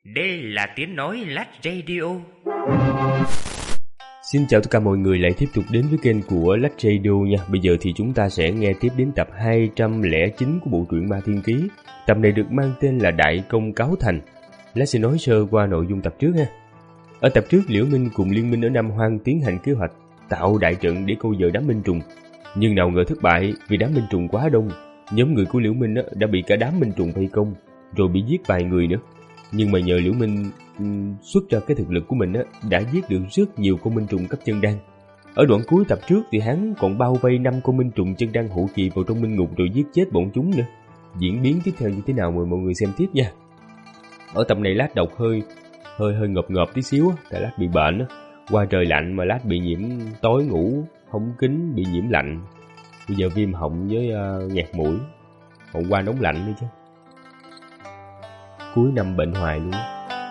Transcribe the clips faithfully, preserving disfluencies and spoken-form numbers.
Đây là tiếng nói Lách Radio. Xin chào tất cả mọi người lại tiếp tục đến với kênh của Lách Radio nha. Bây giờ thì chúng ta sẽ nghe tiếp đến tập hai trăm lẻ chín của bộ truyện Ma Thiên Ký. Tập này được mang tên là Đại Công Cáo Thành. Lách sẽ nói sơ qua nội dung tập trước ha. Ở tập trước, Liễu Minh cùng liên minh ở Nam Hoang tiến hành kế hoạch tạo đại trận để câu dời đám minh trùng. Nhưng nào ngờ thất bại vì đám minh trùng quá đông. Nhóm người của Liễu Minh đã bị cả đám minh trùng vây công, rồi bị giết vài người nữa. Nhưng mà nhờ Liễu Minh um, xuất ra cái thực lực của mình á, đã giết được rất nhiều con minh trùng cấp chân đan. Ở đoạn cuối tập trước thì hắn còn bao vây năm con minh trùng chân đan hậu kỳ vào trong minh ngục rồi giết chết bọn chúng nữa. Diễn biến tiếp theo như thế nào mời mọi người xem tiếp nha. Ở tập này Lát đọc hơi hơi hơi ngợp ngợp tí xíu á, tại Lát bị bệnh á, qua trời lạnh mà Lát bị nhiễm tối ngủ hóng kính bị nhiễm lạnh. Bây giờ viêm họng với uh, nghẹt mũi. Hôm qua nóng lạnh nữa chứ. Cuối năm bệnh hoài luôn.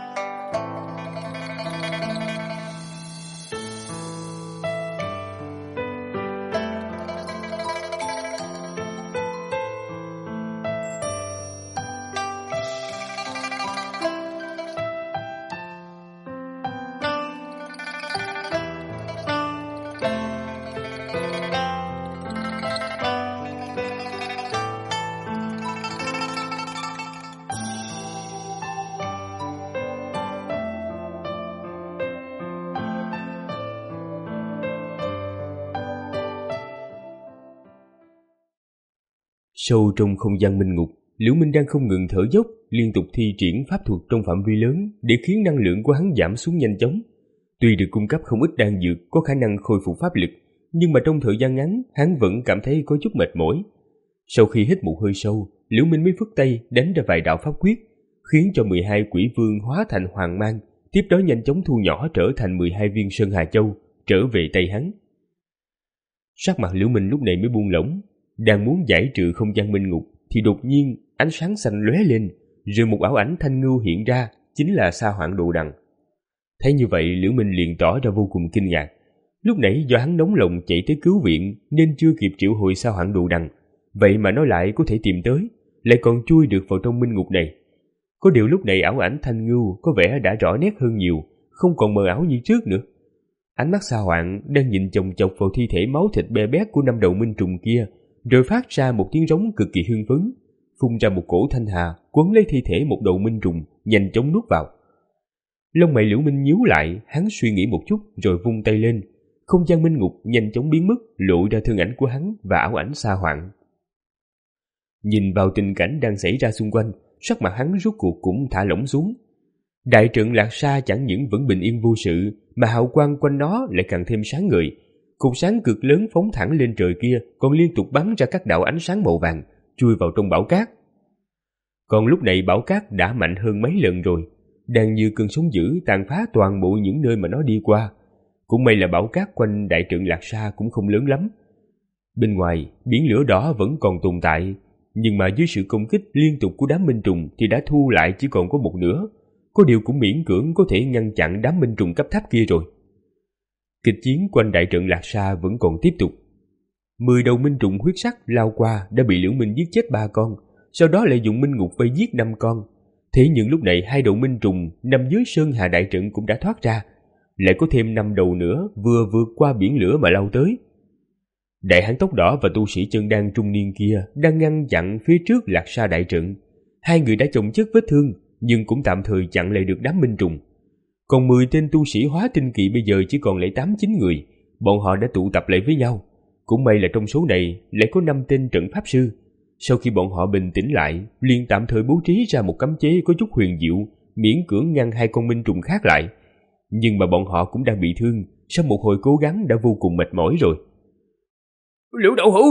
Sâu trong không gian minh ngục, Liễu Minh đang không ngừng thở dốc, liên tục thi triển pháp thuật trong phạm vi lớn để khiến năng lượng của hắn giảm xuống nhanh chóng. Tuy được cung cấp không ít đan dược có khả năng khôi phục pháp lực, nhưng mà trong thời gian ngắn, hắn vẫn cảm thấy có chút mệt mỏi. Sau khi hít một hơi sâu, Liễu Minh mới phất tay đánh ra vài đạo pháp quyết, khiến cho mười hai quỷ vương hóa thành hoàng mang, tiếp đó nhanh chóng thu nhỏ trở thành mười hai viên Sơn Hà Châu, trở về tay hắn. Sắc mặt Liễu Minh lúc này mới buông lỏng. Đang muốn giải trừ không gian minh ngục thì đột nhiên ánh sáng xanh lóe lên, rồi một ảo ảnh thanh ngưu hiện ra, chính là Sa Hoạn Đồ Đằng. Thấy như vậy, Liễu Minh liền tỏ ra vô cùng kinh ngạc. Lúc nãy do hắn nóng lòng chạy tới cứu viện nên chưa kịp triệu hồi Sa Hoạn Đồ Đằng, vậy mà nó lại có thể tìm tới, lại còn chui được vào trong minh ngục này. Có điều lúc này ảo ảnh thanh ngưu có vẻ đã rõ nét hơn nhiều, không còn mờ ảo như trước nữa. Ánh mắt Sa Hoạn đang nhìn chồng chọc vào thi thể máu thịt be bét của năm đầu minh trùng kia, rồi phát ra một tiếng rống cực kỳ hưng phấn, phun ra một cổ thanh hà quấn lấy thi thể một đầu minh trùng, nhanh chóng nuốt vào. Lông mày Liễu Minh nhíu lại, hắn suy nghĩ một chút rồi vung tay lên, không gian minh ngục nhanh chóng biến mất, lộ ra thân ảnh của hắn và ảo ảnh Sa Hoạn. Nhìn vào tình cảnh đang xảy ra xung quanh, sắc mặt hắn rốt cuộc cũng thả lỏng xuống. Đại trận Lạc Sa chẳng những vẫn bình yên vô sự, mà hào quang quanh nó lại càng thêm sáng ngời. Cột sáng cực lớn phóng thẳng lên trời kia còn liên tục bắn ra các đạo ánh sáng màu vàng, chui vào trong bão cát. Còn lúc này bão cát đã mạnh hơn mấy lần rồi, đang như cơn sóng dữ tàn phá toàn bộ những nơi mà nó đi qua. Cũng may là bão cát quanh đại trận Lạc Sa cũng không lớn lắm. Bên ngoài, biển lửa đỏ vẫn còn tồn tại, nhưng mà dưới sự công kích liên tục của đám minh trùng thì đã thu lại chỉ còn có một nửa. Có điều cũng miễn cưỡng có thể ngăn chặn đám minh trùng cấp thấp kia rồi. Kịch chiến quanh đại trận Lạc Sa vẫn còn tiếp tục. Mười đầu minh trùng huyết sắc lao qua đã bị Liễu Minh giết chết ba con, sau đó lại dùng minh ngục vây giết năm con. Thế nhưng lúc này hai đầu minh trùng nằm dưới Sơn Hà đại trận cũng đã thoát ra, lại có thêm năm đầu nữa vừa vượt qua biển lửa mà lao tới. Đại hán tóc đỏ và tu sĩ chân đan trung niên kia đang ngăn chặn phía trước Lạc Sa đại trận. Hai người đã chồng chất vết thương nhưng cũng tạm thời chặn lại được đám minh trùng. Còn mười tên tu sĩ hóa tinh kỳ bây giờ chỉ còn lại tám chín người, bọn họ đã tụ tập lại với nhau. Cũng may là trong số này lại có năm tên trận pháp sư. Sau khi bọn họ bình tĩnh lại, liền tạm thời bố trí ra một cấm chế có chút huyền diệu, miễn cưỡng ngăn hai con minh trùng khác lại. Nhưng mà bọn họ cũng đang bị thương, sau một hồi cố gắng đã vô cùng mệt mỏi rồi. Liễu Đậu Hữu!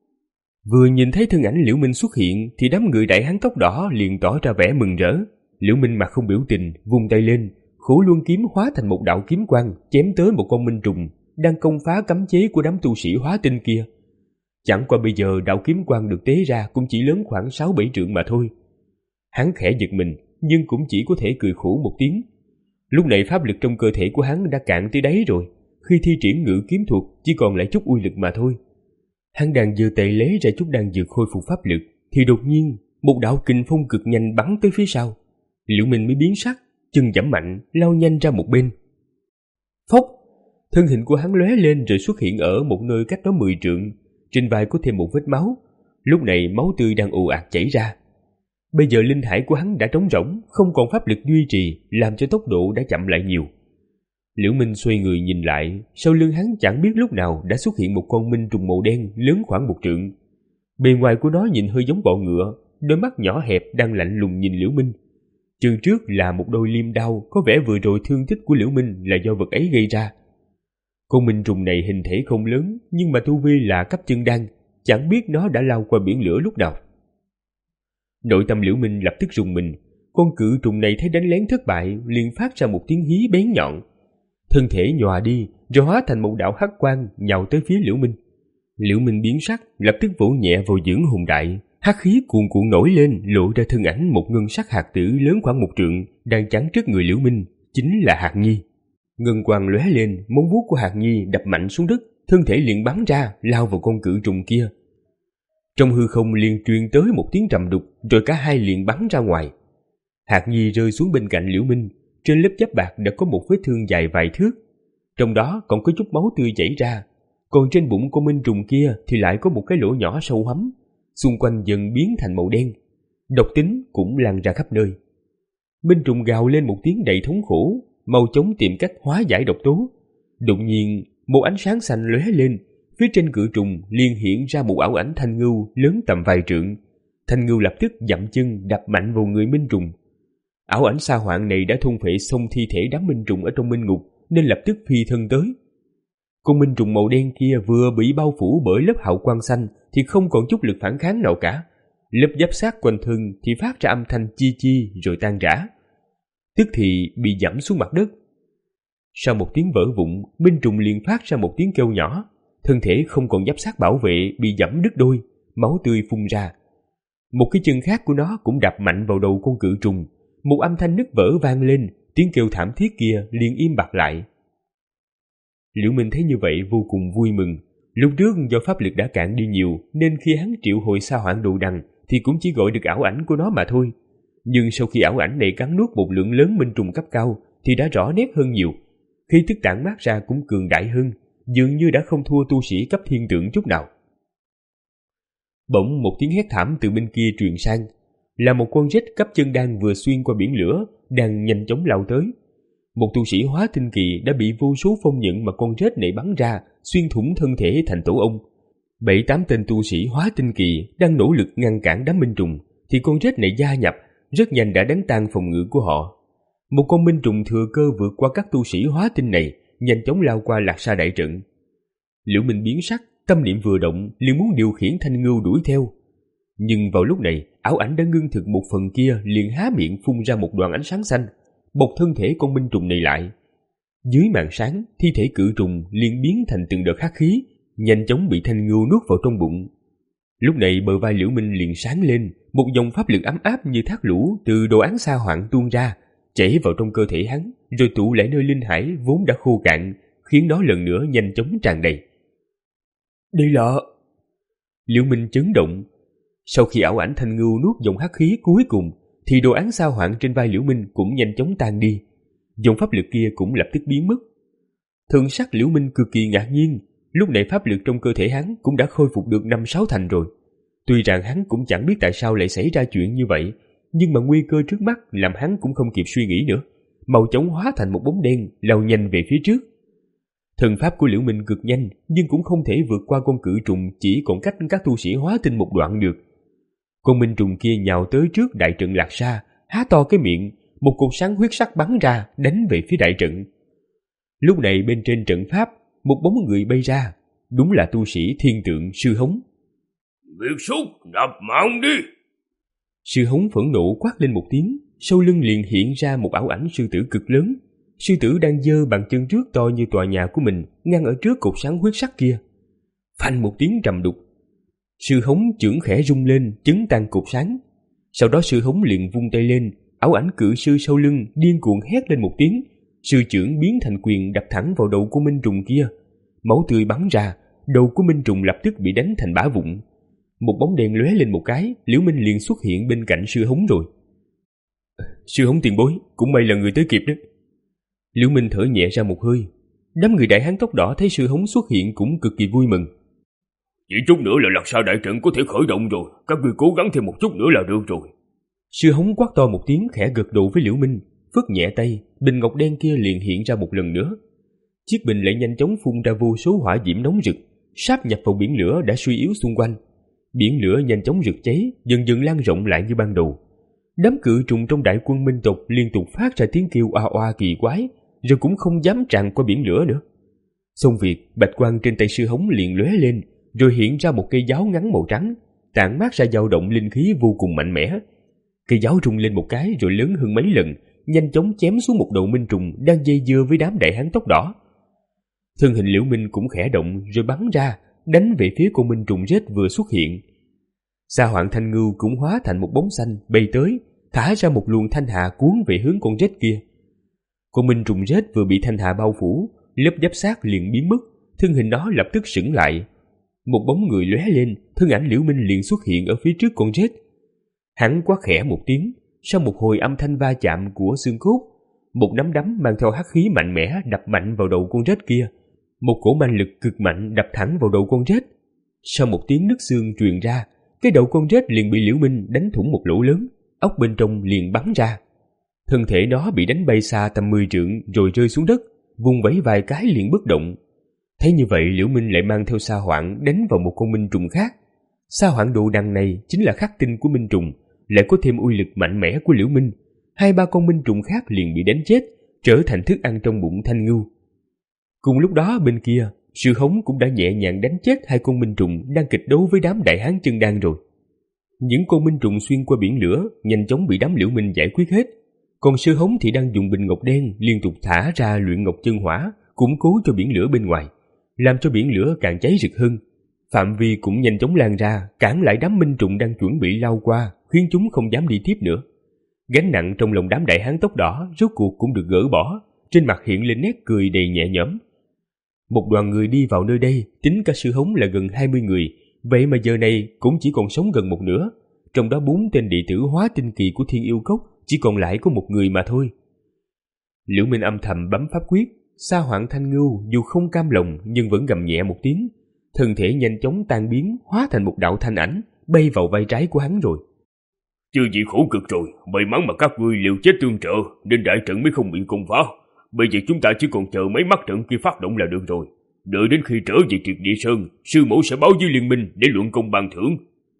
Vừa nhìn thấy thân ảnh Liễu Minh xuất hiện thì đám người đại hán tóc đỏ liền tỏ ra vẻ mừng rỡ. Liễu Minh mặt không biểu tình, vung tay lên, Khổ Luân kiếm hóa thành một đạo kiếm quang chém tới một con minh trùng đang công phá cấm chế của đám tu sĩ hóa tinh kia. Chẳng qua bây giờ đạo kiếm quang được tế ra cũng chỉ lớn khoảng sáu bảy trượng mà thôi. Hắn khẽ giật mình nhưng cũng chỉ có thể cười khổ một tiếng. Lúc này pháp lực trong cơ thể của hắn đã cạn tới đáy rồi, khi thi triển ngự kiếm thuật chỉ còn lại chút uy lực mà thôi. Hắn đang giơ tay lấy ra chút đan dược khôi phục pháp lực thì đột nhiên một đạo kình phong cực nhanh bắn tới phía sau. Liễu Minh mới biến sắc, chân giẫm mạnh, lao nhanh ra một bên. Phốc! Thân hình của hắn lóe lên rồi xuất hiện ở một nơi cách đó mười trượng, trên vai có thêm một vết máu. Lúc này máu tươi đang ồ ạt chảy ra. Bây giờ linh hải của hắn đã trống rỗng, không còn pháp lực duy trì, làm cho tốc độ đã chậm lại nhiều. Liễu Minh xoay người nhìn lại, sau lưng hắn chẳng biết lúc nào đã xuất hiện một con minh trùng màu đen lớn khoảng một trượng. Bề ngoài của nó nhìn hơi giống bọ ngựa, đôi mắt nhỏ hẹp đang lạnh lùng nhìn Liễu Minh. Chân trước là một đôi liêm đao, có vẻ vừa rồi thương tích của Liễu Minh là do vật ấy gây ra. Con minh trùng này hình thể không lớn, nhưng mà tu vi là cấp chân đan, chẳng biết nó đã lao qua biển lửa lúc nào. Nội tâm Liễu Minh lập tức rùng mình, con cự trùng này thấy đánh lén thất bại, liền phát ra một tiếng hí bén nhọn. Thân thể nhòa đi, rồi hóa thành một đạo hắc quang nhào tới phía Liễu Minh. Liễu Minh biến sắc, lập tức vỗ nhẹ vào dưỡng hồn đại, hắc khí cuồn cuộn nổi lên, lộ ra thân ảnh một ngân sắc hạt tử lớn khoảng một trượng đang chắn trước người Liễu Minh, chính là Hạt Nhi. Ngân quang lóe lên, móng vuốt của Hạt Nhi đập mạnh xuống đất, thân thể liền bắn ra, lao vào con cự trùng kia. Trong hư không liền truyền tới một tiếng trầm đục, rồi cả hai liền bắn ra ngoài. Hạt Nhi rơi xuống bên cạnh Liễu Minh, trên lớp giáp bạc đã có một vết thương dài vài thước, trong đó còn có chút máu tươi chảy ra. Còn trên bụng con minh trùng kia thì lại có một cái lỗ nhỏ sâu hắm, xung quanh dần biến thành màu đen, độc tính cũng lan ra khắp nơi. Minh trùng gào lên một tiếng đầy thống khổ, mau chóng tìm cách hóa giải độc tố. Đột nhiên, một ánh sáng xanh lóe lên, phía trên cự trùng liền hiện ra một ảo ảnh thanh ngưu lớn tầm vài trượng. Thanh ngưu lập tức dậm chân đập mạnh vào người minh trùng. Ảo ảnh sa hoạn này đã thôn phệ xong thi thể đám minh trùng ở trong minh ngục, nên lập tức phi thân tới. Con minh trùng màu đen kia vừa bị bao phủ bởi lớp hào quang xanh thì không còn chút lực phản kháng nào cả. Lớp giáp sát quanh thân thì phát ra âm thanh chi chi rồi tan rã, tức thì bị giẫm xuống mặt đất. Sau một tiếng vỡ vụn, minh trùng liền phát ra một tiếng kêu nhỏ, thân thể không còn giáp sát bảo vệ bị giẫm đứt đôi, máu tươi phun ra. Một cái chân khác của nó cũng đập mạnh vào đầu con cự trùng, một âm thanh nứt vỡ vang lên, tiếng kêu thảm thiết kia liền im bặt lại. Liễu Minh thấy như vậy vô cùng vui mừng. Lúc trước do pháp lực đã cạn đi nhiều, nên khi hắn triệu hồi sa hoạn đồ đằng thì cũng chỉ gọi được ảo ảnh của nó mà thôi. Nhưng sau khi ảo ảnh này cắn nuốt một lượng lớn minh trùng cấp cao thì đã rõ nét hơn nhiều. Khí tức tản mát ra cũng cường đại hơn, dường như đã không thua tu sĩ cấp thiên tượng chút nào. Bỗng một tiếng hét thảm từ bên kia truyền sang, là một con rết cấp chân đan vừa xuyên qua biển lửa, đang nhanh chóng lao tới. Một tu sĩ hóa tinh kỳ đã bị vô số phong nhận mà con rết này bắn ra, xuyên thủng thân thể thành tổ ong. Bảy tám tên tu sĩ hóa tinh kỳ đang nỗ lực ngăn cản đám minh trùng, thì con rết này gia nhập, rất nhanh đã đánh tan phòng ngự của họ. Một con minh trùng thừa cơ vượt qua các tu sĩ hóa tinh này, nhanh chóng lao qua lạc sa đại trận. Liễu Minh biến sắc, tâm niệm vừa động, liền muốn điều khiển thanh ngưu đuổi theo. Nhưng vào lúc này, ảo ảnh đã ngưng thực một phần kia liền há miệng phun ra một đoàn ánh sáng xanh, bọc thân thể con minh trùng này lại. Dưới màn sáng, thi thể cự trùng liền biến thành từng đợt hắc khí, nhanh chóng bị thanh ngưu nuốt vào trong bụng. Lúc này bờ vai Liễu Minh liền sáng lên, một dòng pháp lực ấm áp như thác lũ từ đồ án sa hoạn tuôn ra, chảy vào trong cơ thể hắn, rồi tụ lại nơi linh hải vốn đã khô cạn, khiến nó lần nữa nhanh chóng tràn đầy. Đây là... Liễu Minh chấn động. Sau khi ảo ảnh thanh ngưu nuốt dòng hắc khí cuối cùng, thì đồ án sao hoạn trên vai Liễu Minh cũng nhanh chóng tan đi. Dòng pháp lực kia cũng lập tức biến mất. Thần sắc Liễu Minh cực kỳ ngạc nhiên, lúc này pháp lực trong cơ thể hắn cũng đã khôi phục được năm sáu thành rồi. Tuy rằng hắn cũng chẳng biết tại sao lại xảy ra chuyện như vậy, nhưng mà nguy cơ trước mắt làm hắn cũng không kịp suy nghĩ nữa, mau chóng hóa thành một bóng đen lao nhanh về phía trước. Thần pháp của Liễu Minh cực nhanh, nhưng cũng không thể vượt qua con cự trùng chỉ còn cách các tu sĩ hóa tinh một đoạn được. Con minh trùng kia nhào tới trước đại trận lạc sa, há to cái miệng, một cột sáng huyết sắc bắn ra đánh về phía đại trận. Lúc này bên trên trận pháp, một bóng người bay ra, đúng là tu sĩ thiên tượng Sư Hống. Biệt xúc, nạp mạng đi! Sư Hống phẫn nộ quát lên một tiếng, sau lưng liền hiện ra một ảo ảnh sư tử cực lớn. Sư tử đang giơ bàn chân trước to như tòa nhà của mình, ngăn ở trước cột sáng huyết sắc kia. Phanh một tiếng trầm đục, Sư Hống chưởng khẽ rung lên, chấn tan cột sáng. Sau đó Sư Hống liền vung tay lên, ảo ảnh cự sư sau lưng điên cuồng hét lên một tiếng, sư chưởng biến thành quyền đập thẳng vào đầu của minh trùng kia. Máu tươi bắn ra, đầu của minh trùng lập tức bị đánh thành bã vụn. Một bóng đèn lóe lên một cái, Liễu Minh liền xuất hiện bên cạnh Sư Hống rồi. Sư Hống tiền bối, cũng may là người tới kịp đó. Liễu Minh thở nhẹ ra một hơi. Đám người đại hán tóc đỏ thấy Sư Hống xuất hiện cũng cực kỳ vui mừng. Chỉ chút nữa là Lạc Sa đại trận có thể khởi động rồi, các ngươi cố gắng thêm một chút nữa là được rồi. Sư Hống quát to một tiếng, khẽ gật đầu với Liễu Minh, phất nhẹ tay, bình ngọc đen kia liền hiện ra một lần nữa. Chiếc bình lại nhanh chóng phun ra vô số hỏa diễm nóng rực, sáp nhập vào biển lửa đã suy yếu xung quanh. Biển lửa nhanh chóng rực cháy, dần dần lan rộng lại như ban đầu. Đám cự trùng trong đại quân Minh tộc liên tục phát ra tiếng kêu oa oa kỳ quái, rồi cũng không dám tràn qua biển lửa nữa. Xong việc, bạch quang trên tay Sư Hống liền lóe lên, rồi hiện ra một cây giáo ngắn màu trắng, tản mát ra dao động linh khí vô cùng mạnh mẽ. Cây giáo rung lên một cái rồi lớn hơn mấy lần, nhanh chóng chém xuống một đầu minh trùng đang dây dưa với đám đại hán tóc đỏ. Thân hình Liễu Minh cũng khẽ động rồi bắn ra, đánh về phía con minh trùng rết vừa xuất hiện. Sa Hoạn Thanh Ngưu cũng hóa thành một bóng xanh bay tới, thả ra một luồng thanh hà cuốn về hướng con rết kia. Con minh trùng rết vừa bị thanh hà bao phủ, lớp giáp xác liền biến mất, thân hình nó lập tức sững lại. Một bóng người lóe lên, thân ảnh Liễu Minh liền xuất hiện ở phía trước con rết. Hắn quát khẽ một tiếng, sau một hồi âm thanh va chạm của xương cốt, một nắm đấm mang theo hắc khí mạnh mẽ đập mạnh vào đầu con rết kia. Một cổ manh lực cực mạnh đập thẳng vào đầu con rết. Sau một tiếng nứt xương truyền ra, cái đầu con rết liền bị Liễu Minh đánh thủng một lỗ lớn, ốc bên trong liền bắn ra. Thân thể nó bị đánh bay xa tầm mười trượng rồi rơi xuống đất, vùng vẫy vài cái liền bất động. Thấy như vậy, Liễu Minh lại mang theo Sa Hoạn đánh vào một con minh trùng khác. Sa Hoạn đồ đằng này chính là khắc tinh của minh trùng, lại có thêm uy lực mạnh mẽ của Liễu Minh. Hai ba con minh trùng khác liền bị đánh chết, trở thành thức ăn trong bụng Thanh Ngưu. Cùng lúc đó bên kia, Sư Hống cũng đã nhẹ nhàng đánh chết hai con minh trùng đang kịch đấu với đám đại hán chân đan rồi. Những con minh trùng xuyên qua biển lửa nhanh chóng bị đám Liễu Minh giải quyết hết. Còn Sư Hống thì đang dùng bình ngọc đen liên tục thả ra luyện ngọc chân hỏa, củng cố cho biển lửa bên ngoài, làm cho biển lửa càng cháy rực hơn. Phạm vi cũng nhanh chóng lan ra, cản lại đám minh trùng đang chuẩn bị lao qua, khiến chúng không dám đi tiếp nữa. Gánh nặng trong lòng đám đại hán tóc đỏ rốt cuộc cũng được gỡ bỏ, trên mặt hiện lên nét cười đầy nhẹ nhõm. Một đoàn người đi vào nơi đây, tính cả Sư Hống là gần hai mươi người, vậy mà giờ này cũng chỉ còn sống gần một nửa. Trong đó bốn tên đệ tử hóa tinh kỳ của Thiên Yêu Cốc chỉ còn lại có một người mà thôi. Liễu Minh âm thầm bấm pháp quyết. Sa Hoạn Thanh Ngưu dù không cam lòng nhưng vẫn gầm nhẹ một tiếng, thân thể nhanh chóng tan biến, hóa thành một đạo thanh ảnh bay vào vai trái của hắn rồi. Chưa gì khổ cực rồi, may mắn mà các ngươi liều chết tương trợ nên đại trận mới không bị công phá. Bây giờ chúng ta chỉ còn chờ mấy mắt trận kia phát động là được rồi. Đợi đến khi trở về Triệt Địa Sơn, sư mẫu sẽ báo với liên minh để luận công ban thưởng.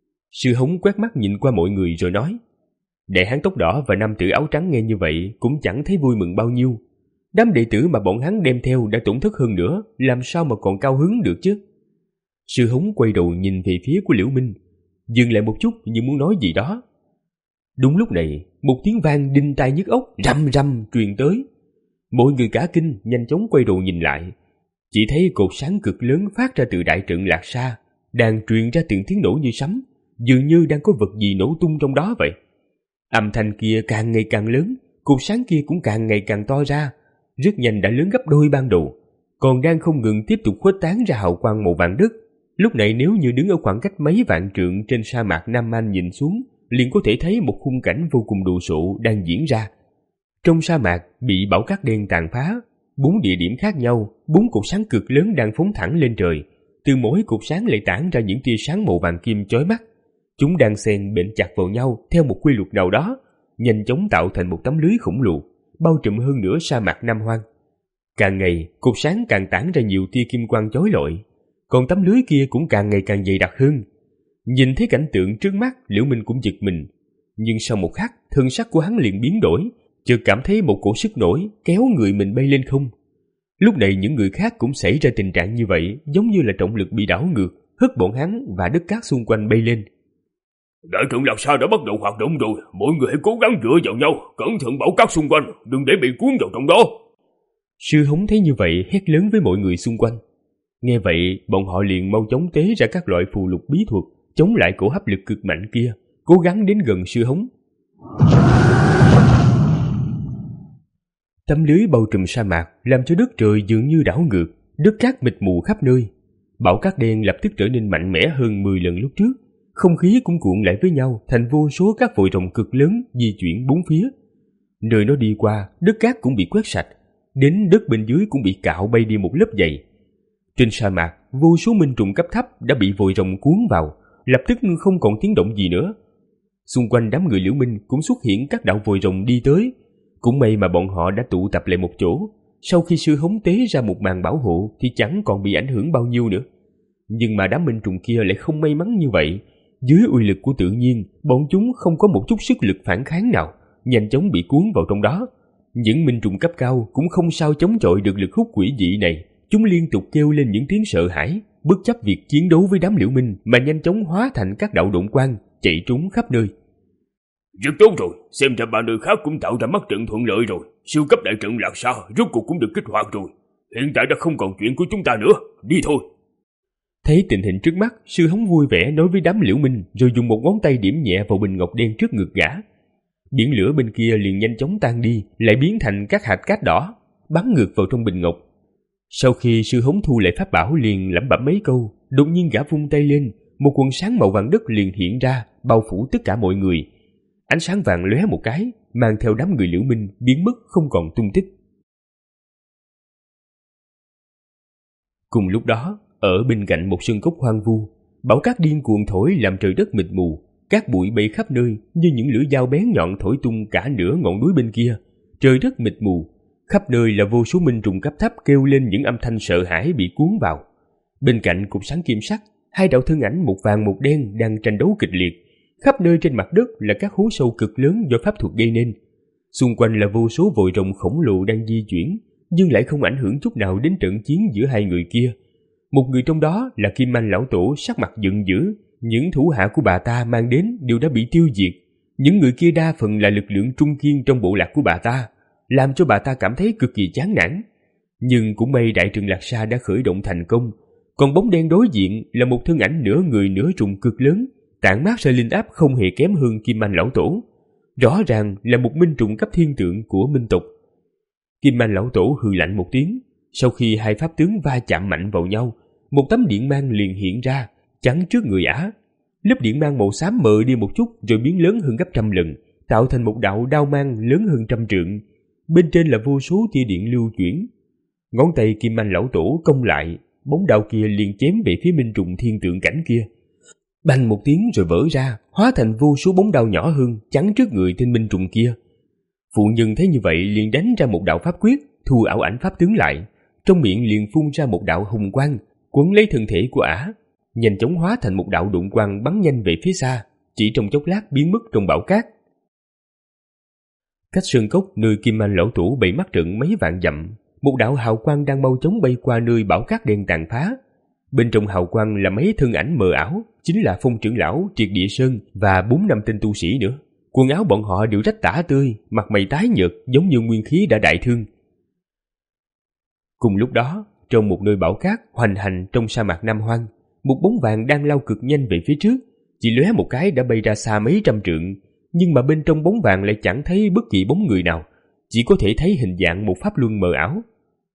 Sư Hống quét mắt nhìn qua mọi người rồi nói. Đại hán tóc đỏ và nam tử áo trắng nghe như vậy cũng chẳng thấy vui mừng bao nhiêu. Đám đệ tử mà bọn hắn đem theo đã tổn thất hơn nữa, làm sao mà còn cao hứng được chứ? Sư Hống quay đầu nhìn về phía của Liễu Minh, dừng lại một chút như muốn nói gì đó. Đúng lúc này, một tiếng vang đinh tai nhức óc rầm rầm truyền tới. Mọi người cả kinh nhanh chóng quay đầu nhìn lại, chỉ thấy cột sáng cực lớn phát ra từ đại trận Lạc Sa, đang truyền ra từng tiếng nổ như sấm, dường như đang có vật gì nổ tung trong đó vậy. Âm thanh kia càng ngày càng lớn, cột sáng kia cũng càng ngày càng to ra, rất nhanh đã lớn gấp đôi ban đầu, còn đang không ngừng tiếp tục khuếch tán ra hào quang màu vàng đất. Lúc này nếu như đứng ở khoảng cách mấy vạn trượng trên sa mạc Nam Man nhìn xuống, liền có thể thấy một khung cảnh vô cùng đồ sộ đang diễn ra. Trong sa mạc bị bão cát đen tàn phá, bốn địa điểm khác nhau, bốn cột sáng cực lớn đang phóng thẳng lên trời. Từ mỗi cột sáng lại tản ra những tia sáng màu vàng kim chói mắt. Chúng đang xen bện chặt vào nhau theo một quy luật nào đó, nhanh chóng tạo thành một tấm lưới khổng lồ, bao trùm hơn nửa sa mạc Nam Hoang. Càng ngày, cột sáng càng tản ra nhiều tia kim quang chói lọi, còn tấm lưới kia cũng càng ngày càng dày đặc hơn. Nhìn thấy cảnh tượng trước mắt, Liễu Minh cũng giật mình, nhưng sau một khắc, thân sắc của hắn liền biến đổi, chợt cảm thấy một cổ sức nổi kéo người mình bay lên không. Lúc này những người khác cũng xảy ra tình trạng như vậy, giống như là trọng lực bị đảo ngược, hất bọn hắn và đất cát xung quanh bay lên. Đại trận Lạc Sa đã bắt đầu hoạt động rồi, mọi người hãy cố gắng dựa vào nhau, cẩn thận bão cát xung quanh, đừng để bị cuốn vào trong đó. Sư Hống thấy như vậy hét lớn với mọi người xung quanh. Nghe vậy, bọn họ liền mau chóng tế ra các loại phù lục bí thuật, chống lại cổ hấp lực cực mạnh kia, cố gắng đến gần Sư Hống. Tấm lưới bao trùm sa mạc làm cho đất trời dường như đảo ngược, đất cát mịt mù khắp nơi. Bão cát đen lập tức trở nên mạnh mẽ hơn mười lần lúc trước, không khí cũng cuộn lại với nhau thành vô số các vòi rồng cực lớn di chuyển bốn phía. Nơi nó đi qua, đất cát cũng bị quét sạch, đến đất bên dưới cũng bị cạo bay đi một lớp dày. Trên sa mạc, vô số minh trùng cấp thấp đã bị vòi rồng cuốn vào, lập tức không còn tiếng động gì nữa. Xung quanh đám người Liễu Minh cũng xuất hiện các đạo vòi rồng đi tới. Cũng may mà bọn họ đã tụ tập lại một chỗ. Sau khi sư hống tế ra một màn bảo hộ thì chẳng còn bị ảnh hưởng bao nhiêu nữa. Nhưng mà đám minh trùng kia lại không may mắn như vậy. Dưới uy lực của tự nhiên, bọn chúng không có một chút sức lực phản kháng nào, nhanh chóng bị cuốn vào trong đó. Những minh trùng cấp cao cũng không sao chống chọi được lực hút quỷ dị này. Chúng liên tục kêu lên những tiếng sợ hãi, bất chấp việc chiến đấu với đám Liễu Minh mà nhanh chóng hóa thành các đạo độn quang, chạy trốn khắp nơi. Rất tốt rồi, xem ra ba nơi khác cũng tạo ra mắt trận thuận lợi rồi. Siêu cấp đại trận Lạc Sa rốt cuộc cũng được kích hoạt rồi. Hiện tại đã không còn chuyện của chúng ta nữa, đi thôi. Thấy tình hình trước mắt, sư hống vui vẻ nói với đám Liễu Minh, rồi dùng một ngón tay điểm nhẹ vào bình ngọc đen trước ngực gã. Biển lửa bên kia liền nhanh chóng tan đi, lại biến thành các hạt cát đỏ, bắn ngược vào trong bình ngọc. Sau khi sư hống thu lại pháp bảo liền lẩm bẩm mấy câu, đột nhiên gã vung tay lên, một quần sáng màu vàng đất liền hiện ra, bao phủ tất cả mọi người. Ánh sáng vàng lóe một cái, mang theo đám người Liễu Minh biến mất không còn tung tích. Cùng lúc đó, ở bên cạnh một sơn cốc hoang vu, bão cát điên cuồng thổi làm trời đất mịt mù, cát bụi bay khắp nơi như những lưỡi dao bén nhọn thổi tung cả nửa ngọn núi bên kia. Trời đất mịt mù, khắp nơi là vô số minh trùng cấp thấp kêu lên những âm thanh sợ hãi bị cuốn vào. Bên cạnh cục sáng kim sắc, hai đạo thân ảnh một vàng một đen đang tranh đấu kịch liệt. Khắp nơi trên mặt đất là các hố sâu cực lớn do pháp thuật gây nên. Xung quanh là vô số vòi rồng khổng lồ đang di chuyển, nhưng lại không ảnh hưởng chút nào đến trận chiến giữa hai người kia. Một người trong đó là Kim Anh lão tổ sắc mặt giận dữ, những thủ hạ của bà ta mang đến đều đã bị tiêu diệt. Những người kia đa phần là lực lượng trung kiên trong bộ lạc của bà ta, làm cho bà ta cảm thấy cực kỳ chán nản. Nhưng cũng may đại trận Lạc Sa đã khởi động thành công, còn bóng đen đối diện là một thân ảnh nửa người nửa trùng cực lớn, tản mát ra linh áp không hề kém hơn Kim Anh lão tổ. Rõ ràng là một minh trùng cấp thiên tượng của minh tộc. Kim Anh lão tổ hừ lạnh một tiếng, sau khi hai pháp tướng va chạm mạnh vào nhau, một tấm điện mang liền hiện ra, chắn trước người ả. Lớp điện mang màu xám mờ đi một chút rồi biến lớn hơn gấp trăm lần, tạo thành một đạo đao mang lớn hơn trăm trượng. Bên trên là vô số tia điện lưu chuyển. Ngón tay Kim Anh lão tổ cong lại, bóng đao kia liền chém về phía minh trùng thiên tượng cảnh kia. Bành một tiếng rồi vỡ ra, hóa thành vô số bóng đao nhỏ hơn chắn trước người tên minh trùng kia. Phụ nhân thấy như vậy liền đánh ra một đạo pháp quyết, thu ảo ảnh pháp tướng lại, trong miệng liền phun ra một đạo hồng quang, quấn lấy thân thể của ả, nhanh chóng hóa thành một đạo độn quang bắn nhanh về phía xa, chỉ trong chốc lát biến mất trong bão cát. Cách sơn cốc nơi Kim Anh lão tổ bị mắt trận mấy vạn dặm, một đạo hào quang đang mau chóng bay qua nơi bão cát đen tàn phá. Bên trong hào quang là mấy thân ảnh mờ ảo, chính là Phong trưởng lão, Triệt Địa Sơn và bốn năm tên tu sĩ nữa. Quần áo bọn họ đều rách tả tơi, mặt mày tái nhợt giống như nguyên khí đã đại thương. Cùng lúc đó, trong một nơi bão cát hoành hành trong sa mạc Nam Hoang, một bóng vàng đang lao cực nhanh về phía trước, chỉ lóe một cái đã bay ra xa mấy trăm trượng, nhưng mà bên trong bóng vàng lại chẳng thấy bất kỳ bóng người nào, chỉ có thể thấy hình dạng một pháp luân mờ ảo.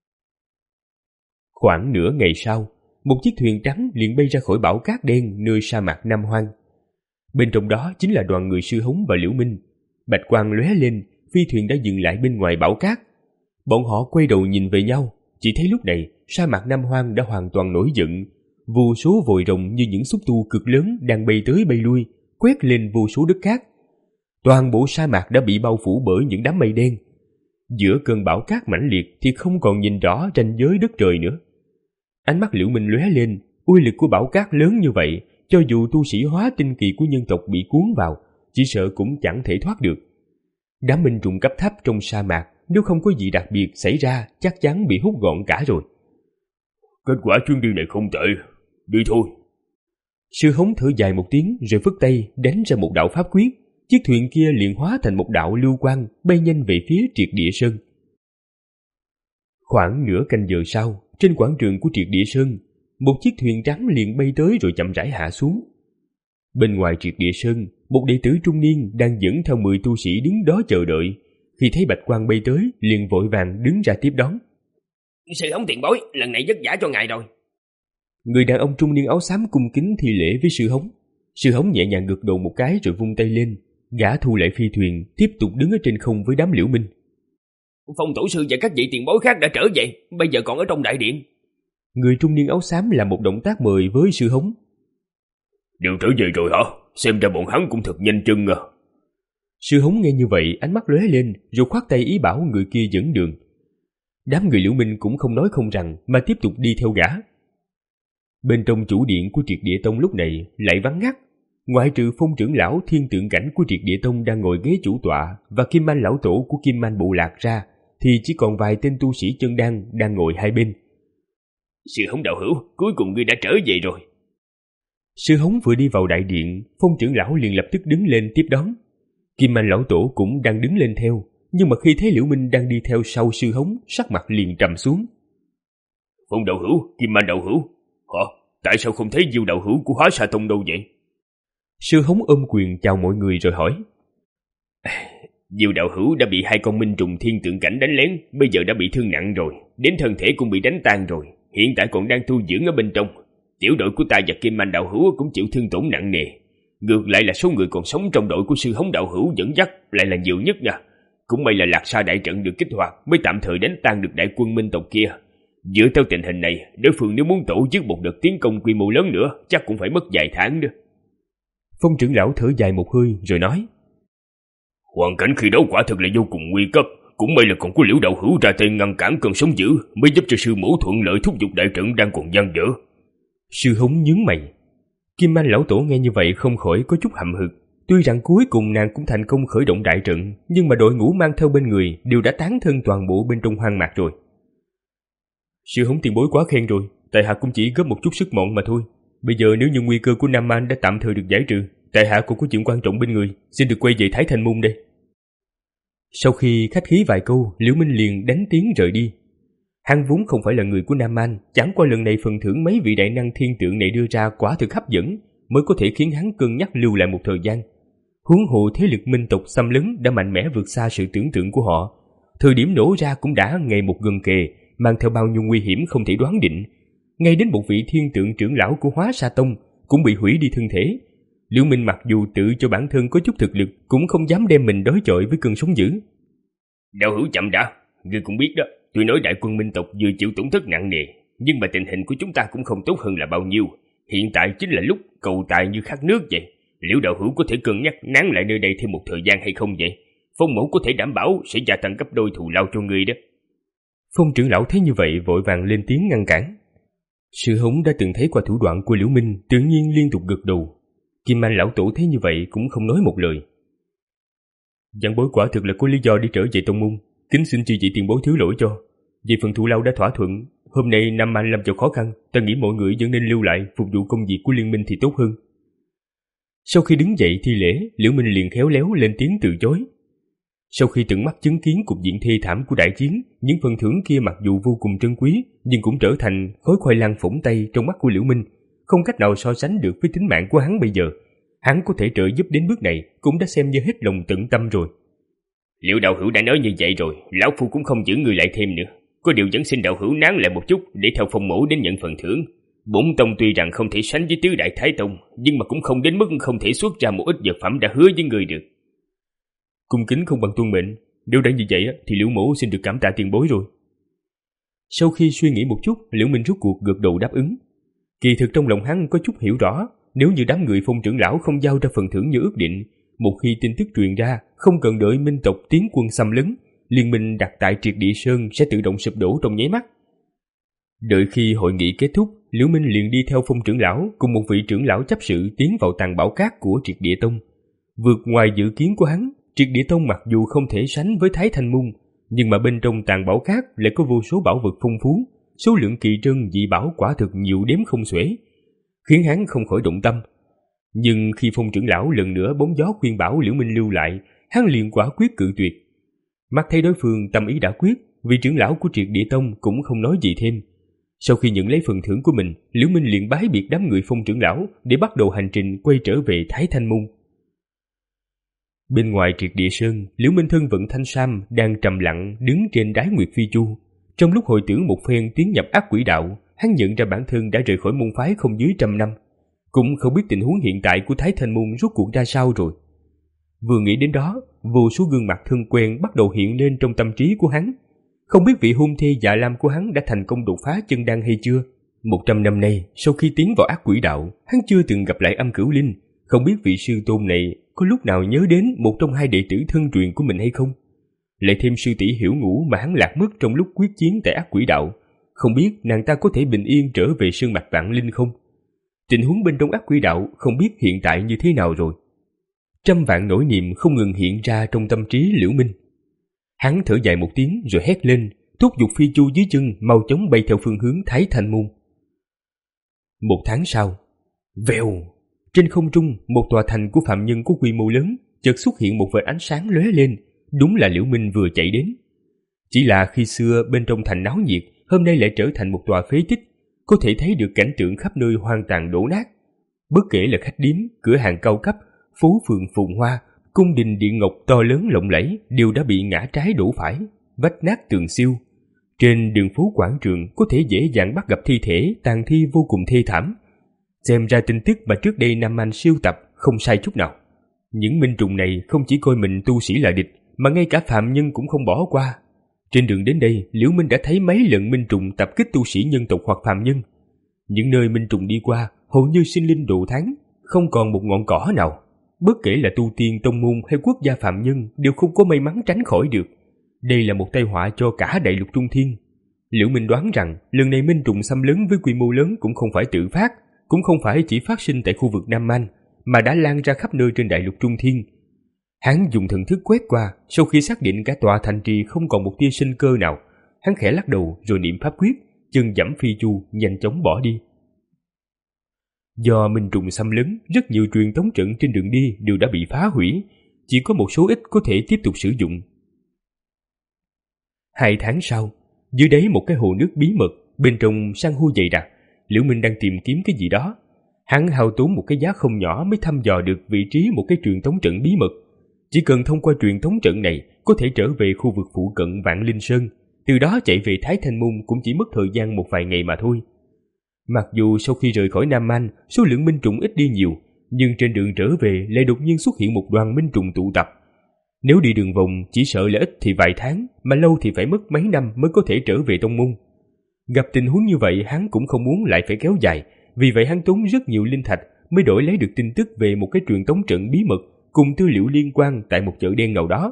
Khoảng nửa ngày sau, một chiếc thuyền trắng liền bay ra khỏi bão cát đen nơi sa mạc Nam Hoang. Bên trong đó chính là đoàn người Sư Hống và Liễu Minh. Bạch quang lóe lên, phi thuyền đã dừng lại bên ngoài bão cát. Bọn họ quay đầu nhìn về nhau, chỉ thấy lúc này sa mạc Nam Hoang đã hoàn toàn nổi giận. Vô số vòi rồng như những xúc tu cực lớn đang bay tới bay lui, quét lên vô số đất cát. Toàn bộ sa mạc đã bị bao phủ bởi những đám mây đen. Giữa cơn bão cát mãnh liệt thì không còn nhìn rõ ranh giới đất trời nữa. Ánh mắt Liễu Minh lóe lên, uy lực của bão cát lớn như vậy, cho dù tu sĩ hóa tinh kỳ của nhân tộc bị cuốn vào, chỉ sợ cũng chẳng thể thoát được. Đám minh trùng cấp thấp trong sa mạc, nếu không có gì đặc biệt xảy ra, chắc chắn bị hút gọn cả rồi. Kết quả chuyến đi này không tệ, đi thôi. Sư Hống thở dài một tiếng rồi phất tay đánh ra một đạo pháp quyết, chiếc thuyền kia liền hóa thành một đạo lưu quang bay nhanh về phía Triệt Địa Sơn. Khoảng nửa canh giờ sau, trên quảng trường của Triệt Địa Sơn, một chiếc thuyền trắng liền bay tới rồi chậm rãi hạ xuống. Bên ngoài Triệt Địa Sơn, một đệ tử trung niên đang dẫn theo mười tu sĩ đứng đó chờ đợi. Khi thấy bạch quang bay tới, liền vội vàng đứng ra tiếp đón. Sư Hống tiền bối, lần này vất vả cho ngài rồi. Người đàn ông trung niên áo xám cung kính thi lễ với Sư Hống. Sư Hống nhẹ nhàng gật đầu một cái rồi vung tay lên. gã thu lại phi thuyền, tiếp tục đứng ở trên không với đám Liễu Minh. Phong tổ sư và các vị tiền bối khác đã trở về, bây giờ còn ở trong đại điện. Người trung niên áo xám làm một động tác mời với Sư Hống. Đều trở về rồi hả? Xem ra bọn hắn cũng thật nhanh chân à. Sư Hống nghe như vậy, ánh mắt lóe lên, rồi khoát tay ý bảo người kia dẫn đường. Đám người Liễu Minh cũng không nói không rằng, mà tiếp tục đi theo gã. Bên trong chủ điện của Triệt Địa Tông lúc này lại vắng ngắt. Ngoại trừ Phong trưởng lão thiên tượng cảnh của Triệt Địa Tông đang ngồi ghế chủ tọa và Kim Man lão tổ của Kim Man bộ lạc ra, thì chỉ còn vài tên tu sĩ chân đan đang ngồi hai bên. Sư Hống đạo hữu, cuối cùng ngươi đã trở về rồi. Sư Hống vừa đi vào đại điện, Phong trưởng lão liền lập tức đứng lên tiếp đón. Kim Man lão tổ cũng đang đứng lên theo, nhưng mà khi thấy Liễu Minh đang đi theo sau Sư Hống, sắc mặt liền trầm xuống. Phong đạo hữu, Kim Man đạo hữu, hả? Tại sao không thấy Diêu đạo hữu của Hóa Sa Tông đâu vậy? Sư Hống ôm quyền chào mọi người rồi hỏi. Diêu đạo hữu đã bị hai con minh trùng thiên tượng cảnh đánh lén, bây giờ đã bị thương nặng rồi, đến thân thể cũng bị đánh tan rồi, hiện tại còn đang tu dưỡng ở bên trong. Tiểu đội của ta và Kim Man đạo hữu cũng chịu thương tổn nặng nề. Ngược lại là số người còn sống trong đội của Sư Hống đạo hữu dẫn dắt lại là nhiều nhất nha. Cũng may là Lạc Sa đại trận được kích hoạt mới tạm thời đánh tan được đại quân minh tộc kia. Dựa theo tình hình này, đối phương nếu muốn tổ chức một đợt tiến công quy mô lớn nữa, chắc cũng phải mất vài tháng nữa. Phong trưởng lão thở dài một hơi rồi nói. Hoàn cảnh khi đấu quả thật là vô cùng nguy cấp. Cũng may là còn có Liễu đạo hữu ra tay ngăn cản cơn sóng dữ, mới giúp cho sư mẫu thuận lợi thúc giục đại trận đang còn dang dở. Sư Hống nhướng mày. Kim Man lão tổ nghe như vậy không khỏi có chút hậm hực. Tuy rằng cuối cùng nàng cũng thành công khởi động đại trận, nhưng mà đội ngũ mang theo bên người đều đã tán thân toàn bộ bên trong hoang mạc rồi. Sư Hống tiền bối quá khen rồi, tại hạ cũng chỉ góp một chút sức mọn mà thôi. Bây giờ nếu như nguy cơ của Nam Man đã tạm thời được giải trừ, tại hạ cũng có chuyện quan trọng bên người, xin được quay về Thái Thanh Môn đây. Sau khi khách khí vài câu, Liễu Minh liền đánh tiếng rời đi. Hắn vốn không phải là người của Nam Man, chẳng qua lần này phần thưởng mấy vị đại năng thiên tượng này đưa ra quả thực hấp dẫn, mới có thể khiến hắn cân nhắc lưu lại một thời gian. Huống hồ thế lực minh tộc xâm lấn đã mạnh mẽ vượt xa sự tưởng tượng của họ. Thời điểm nổ ra cũng đã ngày một gần kề, mang theo bao nhiêu nguy hiểm không thể đoán định. Ngay đến một vị thiên tượng trưởng lão của Hóa Sa Tông cũng bị hủy đi thân thể. Liễu Minh mặc dù tự cho bản thân có chút thực lực, cũng không dám đem mình đối chọi với cơn sóng dữ. Đạo hữu chậm đã, ngươi cũng biết đó, tuy nói đại quân minh tộc vừa chịu tổn thất nặng nề, nhưng mà tình hình của chúng ta cũng không tốt hơn là bao nhiêu. Hiện tại chính là lúc cầu tài như khát nước vậy. Liễu đạo hữu có thể cân nhắc nán lại nơi đây thêm một thời gian hay không vậy? Phong mẫu có thể đảm bảo sẽ gia tăng gấp đôi thù lao cho ngươi đó. Phong trưởng lão thấy như vậy vội vàng lên tiếng ngăn cản. Sư Hống đã từng thấy qua thủ đoạn của Liễu Minh, tự nhiên liên tục gật đầu. Kim Man lão tổ thấy như vậy cũng không nói một lời. Giảng bối quả thực là có lý do đi trở về tông môn, kính xin chư vị tiền bối thứ lỗi cho. Vì phần thù lao đã thỏa thuận, hôm nay Nam Man lâm vào khó khăn, ta nghĩ mọi người vẫn nên lưu lại phục vụ công việc của liên minh thì tốt hơn. Sau khi đứng dậy thi lễ, Liễu Minh liền khéo léo lên tiếng từ chối. Sau khi tận mắt chứng kiến cục diện thê thảm của đại chiến, những phần thưởng kia mặc dù vô cùng trân quý, nhưng cũng trở thành khối khoai lang phủng tay trong mắt của Liễu Minh, không cách nào so sánh được với tính mạng của hắn bây giờ. Hắn có thể trợ giúp đến bước này cũng đã xem như hết lòng tận tâm rồi. Liễu đạo hữu đã nói như vậy rồi, lão phu cũng không giữ người lại thêm nữa. Có điều vẫn xin đạo hữu nán lại một chút để theo phong mẫu đến nhận phần thưởng. Bổn tông tuy rằng không thể sánh với tứ đại thái tông, nhưng mà cũng không đến mức không thể xuất ra một ít vật phẩm đã hứa với người được. Cung kính không bằng tuân mệnh, nếu đã như vậy thì Liễu mẫu xin được cảm tạ tiền bối rồi. Sau khi suy nghĩ một chút, Liễu Minh rút cuộc gật đầu đáp ứng. Kỳ thực trong lòng hắn có chút hiểu rõ, nếu như đám người Phong trưởng lão không giao ra phần thưởng như ước định, một khi tin tức truyền ra, không cần đợi minh tộc tiến quân xâm lấn, liên minh đặt tại Triệt Địa Sơn sẽ tự động sụp đổ trong nháy mắt. Đợi khi hội nghị kết thúc, Liễu Minh liền đi theo Phong trưởng lão cùng một vị trưởng lão chấp sự tiến vào tàng bảo cát của Triệt Địa Tông. Vượt ngoài dự kiến của hắn, Triệt Địa Tông mặc dù không thể sánh với Thái Thanh Môn, nhưng mà bên trong tàng bảo cát lại có vô số bảo vật phong phú, số lượng kỳ trân dị bảo quả thực nhiều đếm không xuể, khiến hắn không khỏi động tâm. Nhưng khi Phong trưởng lão lần nữa bóng gió khuyên bảo Liễu Minh lưu lại, hắn liền quả quyết cự tuyệt. Mắt thấy đối phương tâm ý đã quyết, vị trưởng lão của Triệt Địa Tông cũng không nói gì thêm. Sau khi nhận lấy phần thưởng của mình, Liễu Minh liền bái biệt đám người Phong trưởng lão để bắt đầu hành trình quay trở về Thái Thanh Môn. Bên ngoài Triệt Địa Sơn, Liễu Minh thân vận thanh sam đang trầm lặng đứng trên đáy Nguyệt Phi Chu. Trong lúc hồi tưởng một phen tiến nhập ác quỷ đạo, hắn nhận ra bản thân đã rời khỏi môn phái không dưới trăm năm, cũng không biết tình huống hiện tại của Thái Thanh Môn rốt cuộc ra sao rồi. Vừa nghĩ đến đó, vô số gương mặt thân quen bắt đầu hiện lên trong tâm trí của hắn. Không biết vị hôn thê dạ lam của hắn đã thành công đột phá chân đan hay chưa? Một trăm năm nay, sau khi tiến vào ác quỷ đạo, hắn chưa từng gặp lại Âm Cửu Linh. Không biết vị sư tôn này có lúc nào nhớ đến một trong hai đệ tử thân truyền của mình hay không? Lại thêm sư tỷ Hiểu Ngũ mà hắn lạc mất trong lúc quyết chiến tại ác quỷ đạo, không biết nàng ta có thể bình yên trở về sơn mạch vạn linh không? Tình huống bên trong ác quỷ đạo không biết hiện tại như thế nào rồi. Trăm vạn nỗi niệm không ngừng hiện ra trong tâm trí Liễu Minh. Hắn thở dài một tiếng rồi hét lên, thúc giục phi chu dưới chân mau chóng bay theo phương hướng Thái Thanh Môn. Một tháng sau, vèo, trên không trung một tòa thành của phạm nhân có quy mô lớn chợt xuất hiện một vệt ánh sáng lóe lên, đúng là Liễu Minh vừa chạy đến. Chỉ là khi xưa bên trong thành náo nhiệt, hôm nay lại trở thành một tòa phế tích, có thể thấy được cảnh tượng khắp nơi hoang tàn đổ nát. Bất kể là khách điếm, cửa hàng cao cấp, phố phường phồn hoa, cung đình điện ngọc to lớn lộng lẫy đều đã bị ngã trái đổ phải, vách nát tường xiêu. Trên đường phố quảng trường có thể dễ dàng bắt gặp thi thể tàn thi vô cùng thê thảm. Xem ra tin tức mà trước đây Nam Anh siêu tập không sai chút nào. Những minh trùng này không chỉ coi mình tu sĩ là địch, mà ngay cả phạm nhân cũng không bỏ qua. Trên đường đến đây, Liễu Minh đã thấy mấy lần minh trùng tập kích tu sĩ nhân tộc hoặc phạm nhân. Những nơi minh trùng đi qua hầu như sinh linh đồ thán, không còn một ngọn cỏ nào. Bất kể là tu tiên tông môn hay quốc gia phạm nhân đều không có may mắn tránh khỏi được. Đây là một tai họa cho cả đại lục Trung Thiên. Liễu Minh đoán rằng lần này minh trùng xâm lấn với quy mô lớn cũng không phải tự phát, cũng không phải chỉ phát sinh tại khu vực Nam Anh, mà đã lan ra khắp nơi trên đại lục Trung Thiên. Hắn dùng thần thức quét qua, sau khi xác định cả tòa thành trì không còn một tia sinh cơ nào, hắn khẽ lắc đầu rồi niệm pháp quyết, chân giẫm phi chu nhanh chóng bỏ đi. Do minh trùng xâm lấn, rất nhiều truyền tống trận trên đường đi đều đã bị phá hủy, chỉ có một số ít có thể tiếp tục sử dụng. Hai tháng sau, dưới đáy một cái hồ nước bí mật, bên trong san hô dày đặc, Liễu Minh đang tìm kiếm cái gì đó. Hắn hao tốn một cái giá không nhỏ mới thăm dò được vị trí một cái truyền tống trận bí mật. Chỉ cần thông qua truyền tống trận này có thể trở về khu vực phụ cận Vạn Linh Sơn, từ đó chạy về Thái Thanh Môn cũng chỉ mất thời gian một vài ngày mà thôi. Mặc dù sau khi rời khỏi Nam Anh, số lượng minh trùng ít đi nhiều, nhưng trên đường trở về lại đột nhiên xuất hiện một đoàn minh trùng tụ tập. Nếu đi đường vòng chỉ sợ là ít thì vài tháng, mà lâu thì phải mất mấy năm mới có thể trở về tông môn. Gặp tình huống như vậy hắn cũng không muốn lại phải kéo dài, vì vậy hắn tốn rất nhiều linh thạch mới đổi lấy được tin tức về một cái truyền tống trận bí mật cùng tư liệu liên quan tại một chợ đen nào đó.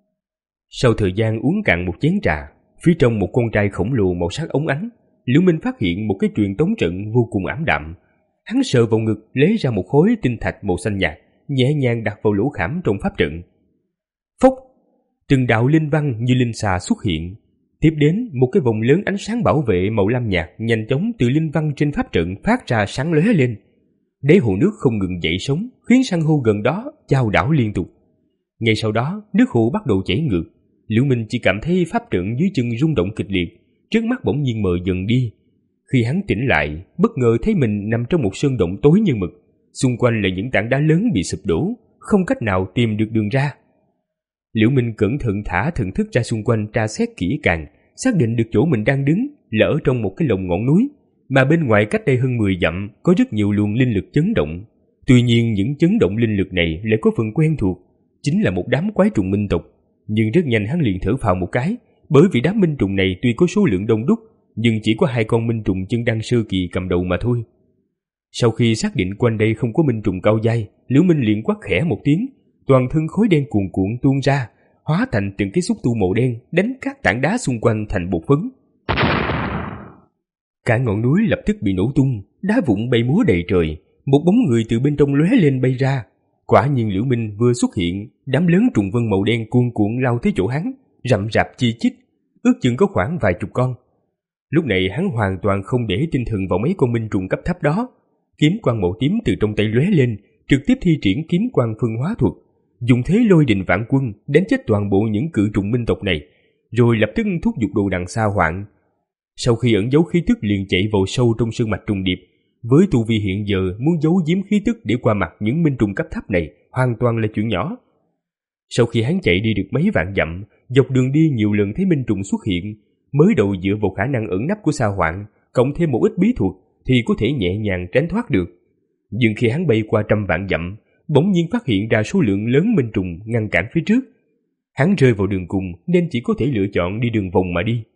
Sau thời gian uống cạn một chén trà, phía trong một con trai khổng lồ màu sắc óng ánh, Liễu Minh phát hiện một cái truyền tống trận vô cùng ảm đạm. Hắn sờ vào ngực lấy ra một khối tinh thạch màu xanh nhạt, nhẹ nhàng đặt vào lỗ khảm trong pháp trận. Phốc, từng đạo linh văn như linh xà xuất hiện. Tiếp đến, một cái vòng lớn ánh sáng bảo vệ màu lam nhạt nhanh chóng từ linh văn trên pháp trận phát ra sáng lóe lên. Đáy hồ nước không ngừng dậy sóng, khiến san hô gần đó chao đảo liên tục. Ngay sau đó, nước hồ bắt đầu chảy ngược. Liễu Minh chỉ cảm thấy pháp trận dưới chân rung động kịch liệt, trước mắt bỗng nhiên mờ dần đi. Khi hắn tỉnh lại, bất ngờ thấy mình nằm trong một sơn động tối như mực, xung quanh là những tảng đá lớn bị sụp đổ, không cách nào tìm được đường ra. Liễu Minh cẩn thận thả thần thức ra xung quanh tra xét kỹ càng, xác định được chỗ mình đang đứng là ở trong một cái lồng ngọn núi, mà bên ngoài cách đây hơn mười dặm có rất nhiều luồng linh lực chấn động. Tuy nhiên những chấn động linh lực này lại có phần quen thuộc, chính là một đám quái trùng minh tộc. Nhưng rất nhanh hắn liền thở phào một cái, bởi vì đám minh trùng này tuy có số lượng đông đúc, nhưng chỉ có hai con minh trùng chân đăng sơ kỳ cầm đầu mà thôi. Sau khi xác định quanh đây không có minh trùng cao giai, Liễu Minh liền quát khẽ một tiếng, toàn thân khói đen cuồn cuộn tuôn ra, hóa thành từng cái xúc tu màu đen đánh các tảng đá xung quanh thành bột phấn. Cả ngọn núi lập tức bị nổ tung, đá vụn bay múa đầy trời, một bóng người từ bên trong lóe lên bay ra. Quả nhiên Liễu Minh vừa xuất hiện, đám lớn trùng vân màu đen cuồn cuộn lao tới chỗ hắn, rậm rạp chi chít, ước chừng có khoảng vài chục con. Lúc này hắn hoàn toàn không để tinh thần vào mấy con minh trùng cấp thấp đó. Kiếm quang màu tím từ trong tay lóe lên, trực tiếp thi triển kiếm quang phân hóa thuật, dùng thế lôi đình vạn quân đánh chết toàn bộ những cự trùng minh tộc này, rồi lập tức thúc giục đồ đằng xa hoạn. Sau khi ẩn giấu khí tức liền chạy vào sâu trong sơn mạch trùng điệp. Với tu vi hiện giờ, muốn giấu giếm khí tức để qua mặt những minh trùng cấp thấp này hoàn toàn là chuyện nhỏ. Sau khi hắn chạy đi được mấy vạn dặm, dọc đường đi nhiều lần thấy minh trùng xuất hiện, mới đầu dựa vào khả năng ẩn nấp của Sa Hoạn, cộng thêm một ít bí thuật thì có thể nhẹ nhàng tránh thoát được. Nhưng khi hắn bay qua trăm vạn dặm, bỗng nhiên phát hiện ra số lượng lớn minh trùng ngăn cản phía trước. Hắn rơi vào đường cùng nên chỉ có thể lựa chọn đi đường vòng mà đi.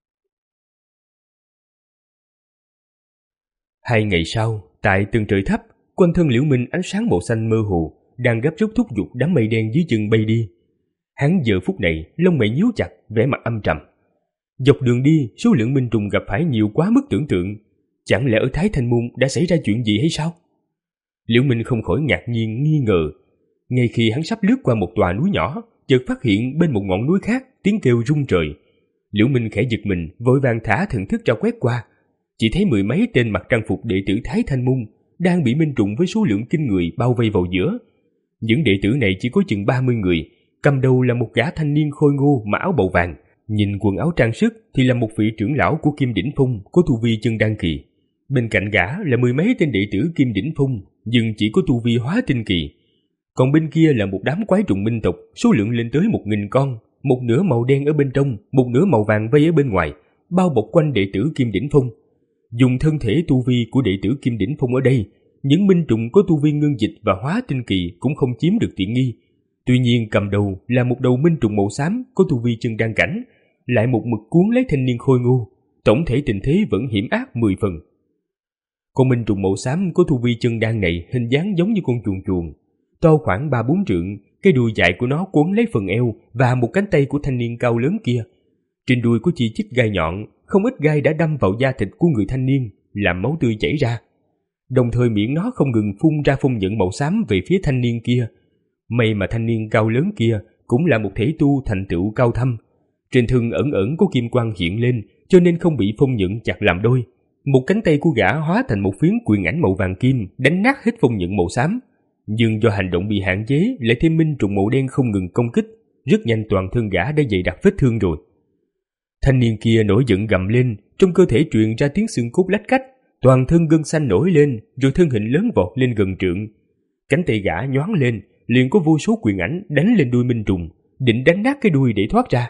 Hai ngày sau, tại tầng trời thấp, quanh thân Liễu Minh ánh sáng màu xanh mơ hồ, đang gấp rút thúc giục đám mây đen dưới chân bay đi. Hắn giờ phút này lông mày nhíu chặt, vẻ mặt âm trầm. Dọc đường đi, số lượng minh trùng gặp phải nhiều quá mức tưởng tượng. Chẳng lẽ ở Thái Thanh Môn đã xảy ra chuyện gì hay sao? Liễu Minh không khỏi ngạc nhiên nghi ngờ. Ngay khi hắn sắp lướt qua một tòa núi nhỏ, chợt phát hiện bên một ngọn núi khác tiếng kêu rung trời. Liễu Minh khẽ giật mình, vội vàng thả thần thức ra quét qua. Chỉ thấy mười mấy tên mặc trang phục đệ tử Thái Thanh Môn đang bị minh trùng với số lượng kinh người bao vây vào giữa. Những đệ tử này chỉ có chừng ba mươi người, cầm đầu là một gã thanh niên khôi ngô mặc áo bầu vàng, nhìn quần áo trang sức thì là một vị trưởng lão của Kim Đỉnh Phong có tu vi chân đan kỳ. Bên cạnh gã là mười mấy tên đệ tử Kim Đỉnh Phong, nhưng chỉ có tu vi hóa tinh kỳ. Còn bên kia là một đám quái trùng minh tộc, số lượng lên tới một nghìn con, một nửa màu đen ở bên trong, một nửa màu vàng vây ở bên ngoài, bao bọc quanh đệ tử Kim Đỉnh Phong. Dùng thân thể tu vi của đệ tử Kim Đỉnh Phong ở đây, những minh trùng có tu vi ngưng dịch và hóa tinh kỳ cũng không chiếm được tiện nghi. Tuy nhiên cầm đầu là một đầu minh trùng màu xám có tu vi chân đan cảnh, lại một mực cuốn lấy thanh niên khôi ngô, tổng thể tình thế vẫn hiểm ác mười phần. Con minh trùng màu xám có tu vi chân đan này hình dáng giống như con chuồn chuồn, to khoảng ba bốn trượng, cái đuôi dài của nó quấn lấy phần eo và một cánh tay của thanh niên cao lớn kia. Trên đuôi có chi chít gai nhọn, không ít gai đã đâm vào da thịt của người thanh niên, làm máu tươi chảy ra. Đồng thời miệng nó không ngừng phun ra phong nhận màu xám về phía thanh niên kia. May mà thanh niên cao lớn kia cũng là một thể tu thành tựu cao thâm. Trên thân ẩn ẩn có kim quang hiện lên, cho nên không bị phong nhận chặt làm đôi. Một cánh tay của gã hóa thành một phiến quyền ảnh màu vàng kim, đánh nát hết phong nhận màu xám. Nhưng do hành động bị hạn chế, lại thêm minh trùng màu đen không ngừng công kích, rất nhanh toàn thân gã đã dày đặc vết thương rồi. Thanh niên kia nổi giận gầm lên, trong cơ thể truyền ra tiếng xương cốt lách cách, toàn thân gân xanh nổi lên, rồi thân hình lớn vọt lên gần trượng. Cánh tay gã nhoáng lên, liền có vô số quyền ảnh đánh lên đuôi minh trùng, định đánh nát cái đuôi để thoát ra.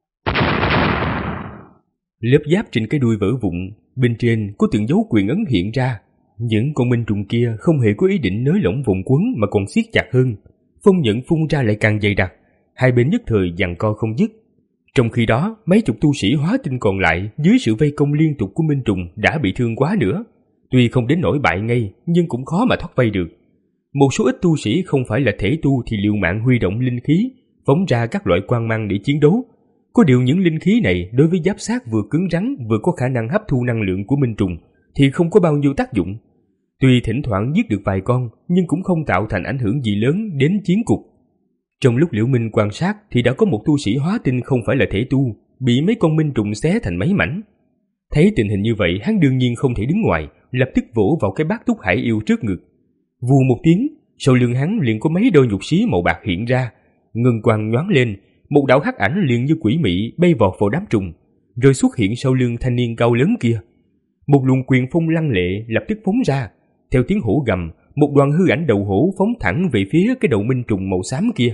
Lớp giáp trên cái đuôi vỡ vụn, bên trên có từng dấu quyền ấn hiện ra. Những con minh trùng kia không hề có ý định nới lỏng vòng quấn mà còn siết chặt hơn. Phong nhận phun ra lại càng dày đặc, hai bên nhất thời giằng co không dứt. Trong khi đó, mấy chục tu sĩ hóa tinh còn lại dưới sự vây công liên tục của minh trùng đã bị thương quá nữa. Tuy không đến nỗi bại ngay, nhưng cũng khó mà thoát vây được. Một số ít tu sĩ không phải là thể tu thì liều mạng huy động linh khí, phóng ra các loại quang mang để chiến đấu. Có điều những linh khí này đối với giáp xác vừa cứng rắn vừa có khả năng hấp thu năng lượng của minh trùng thì không có bao nhiêu tác dụng. Tuy thỉnh thoảng giết được vài con, nhưng cũng không tạo thành ảnh hưởng gì lớn đến chiến cục. Trong lúc Liễu Minh quan sát thì đã có một tu sĩ hóa tinh không phải là thể tu, bị mấy con minh trùng xé thành mấy mảnh. Thấy tình hình như vậy, hắn đương nhiên không thể đứng ngoài, lập tức vỗ vào cái bát túc hải yêu trước ngực. Vù một tiếng, sau lưng hắn liền có mấy đôi nhục xí màu bạc hiện ra, ngân quang nhoáng lên, một đạo hắc ảnh liền như quỷ mị bay vọt vào đám trùng, rồi xuất hiện sau lưng thanh niên cao lớn kia. Một luồng quyền phong lăng lệ lập tức phóng ra, theo tiếng hổ gầm, một đoàn hư ảnh đầu hổ phóng thẳng về phía cái đầu minh trùng màu xám kia.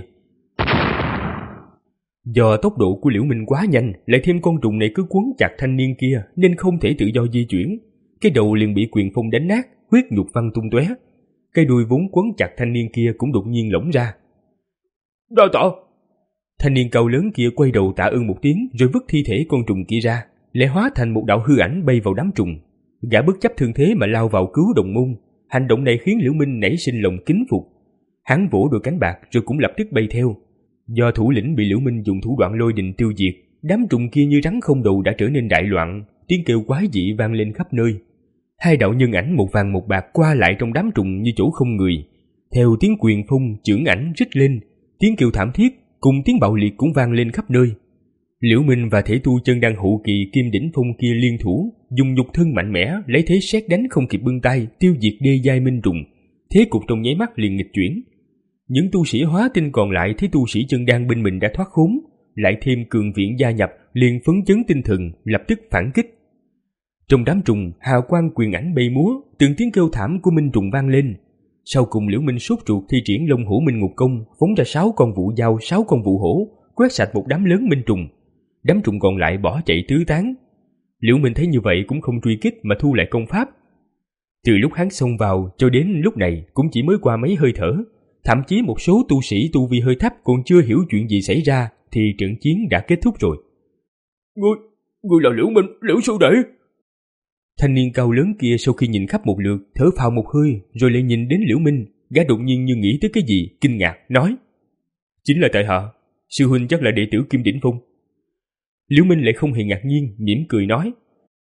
Do tốc độ của Liễu Minh quá nhanh, lại thêm con trùng này cứ quấn chặt thanh niên kia nên không thể tự do di chuyển. Cái đầu liền bị quyền phong đánh nát, huyết nhục văng tung tóe. Cái đuôi vốn quấn chặt thanh niên kia cũng đột nhiên lỏng ra. Đa tạ! Thanh niên cao lớn kia quay đầu tạ ơn một tiếng rồi vứt thi thể con trùng kia ra, lại hóa thành một đạo hư ảnh bay vào đám trùng. Gã bất chấp thương thế mà lao vào cứu đồng môn. Hành động này khiến Liễu Minh nảy sinh lòng kính phục. Hắn vỗ đôi cánh bạc rồi cũng lập tức bay theo. Do thủ lĩnh bị Liễu Minh dùng thủ đoạn lôi đình tiêu diệt, đám trùng kia như rắn không đầu đã trở nên đại loạn, tiếng kêu quái dị vang lên khắp nơi. Hai đạo nhân ảnh một vàng một bạc qua lại trong đám trùng như chỗ không người. Theo tiếng quyền phong, chưởng ảnh rít lên, tiếng kêu thảm thiết cùng tiếng bạo liệt cũng vang lên khắp nơi. Liễu Minh và thể tu chân đan hậu kỳ Kim Đỉnh Phong kia liên thủ, dùng nhục thân mạnh mẽ, lấy thế sét đánh không kịp bưng tay, tiêu diệt đê giai minh trùng. Thế cục trong nháy mắt liền nghịch chuyển. Những tu sĩ hóa tinh còn lại thấy tu sĩ chân đan bên mình đã thoát khốn, lại thêm cường viện gia nhập, liền phấn chấn tinh thần, lập tức phản kích. Trong đám trùng, hào quang quyền ảnh bay múa, từng tiếng kêu thảm của minh trùng vang lên. Sau cùng Liễu Minh sốt ruột thi triển Long Hổ Minh Ngục Công, phóng ra sáu con vụ dao, sáu con vụ hổ, quét sạch một đám lớn minh trùng. Đám trùng còn lại bỏ chạy tứ tán. Liễu Minh thấy như vậy cũng không truy kích mà thu lại công pháp. Từ lúc hắn xông vào cho đến lúc này cũng chỉ mới qua mấy hơi thở, thậm chí một số tu sĩ tu vi hơi thấp còn chưa hiểu chuyện gì xảy ra thì trận chiến đã kết thúc rồi. Ngươi, ngươi là Liễu Minh, Liễu sư đệ. Thanh niên cao lớn kia sau khi nhìn khắp một lượt, thở phào một hơi, rồi lại nhìn đến Liễu Minh, gã đột nhiên như nghĩ tới cái gì, kinh ngạc nói: chính là tại hạ, sư huynh chắc là đệ tử Kim Đỉnh Phong. Liễu Minh lại không hề ngạc nhiên, mỉm cười nói: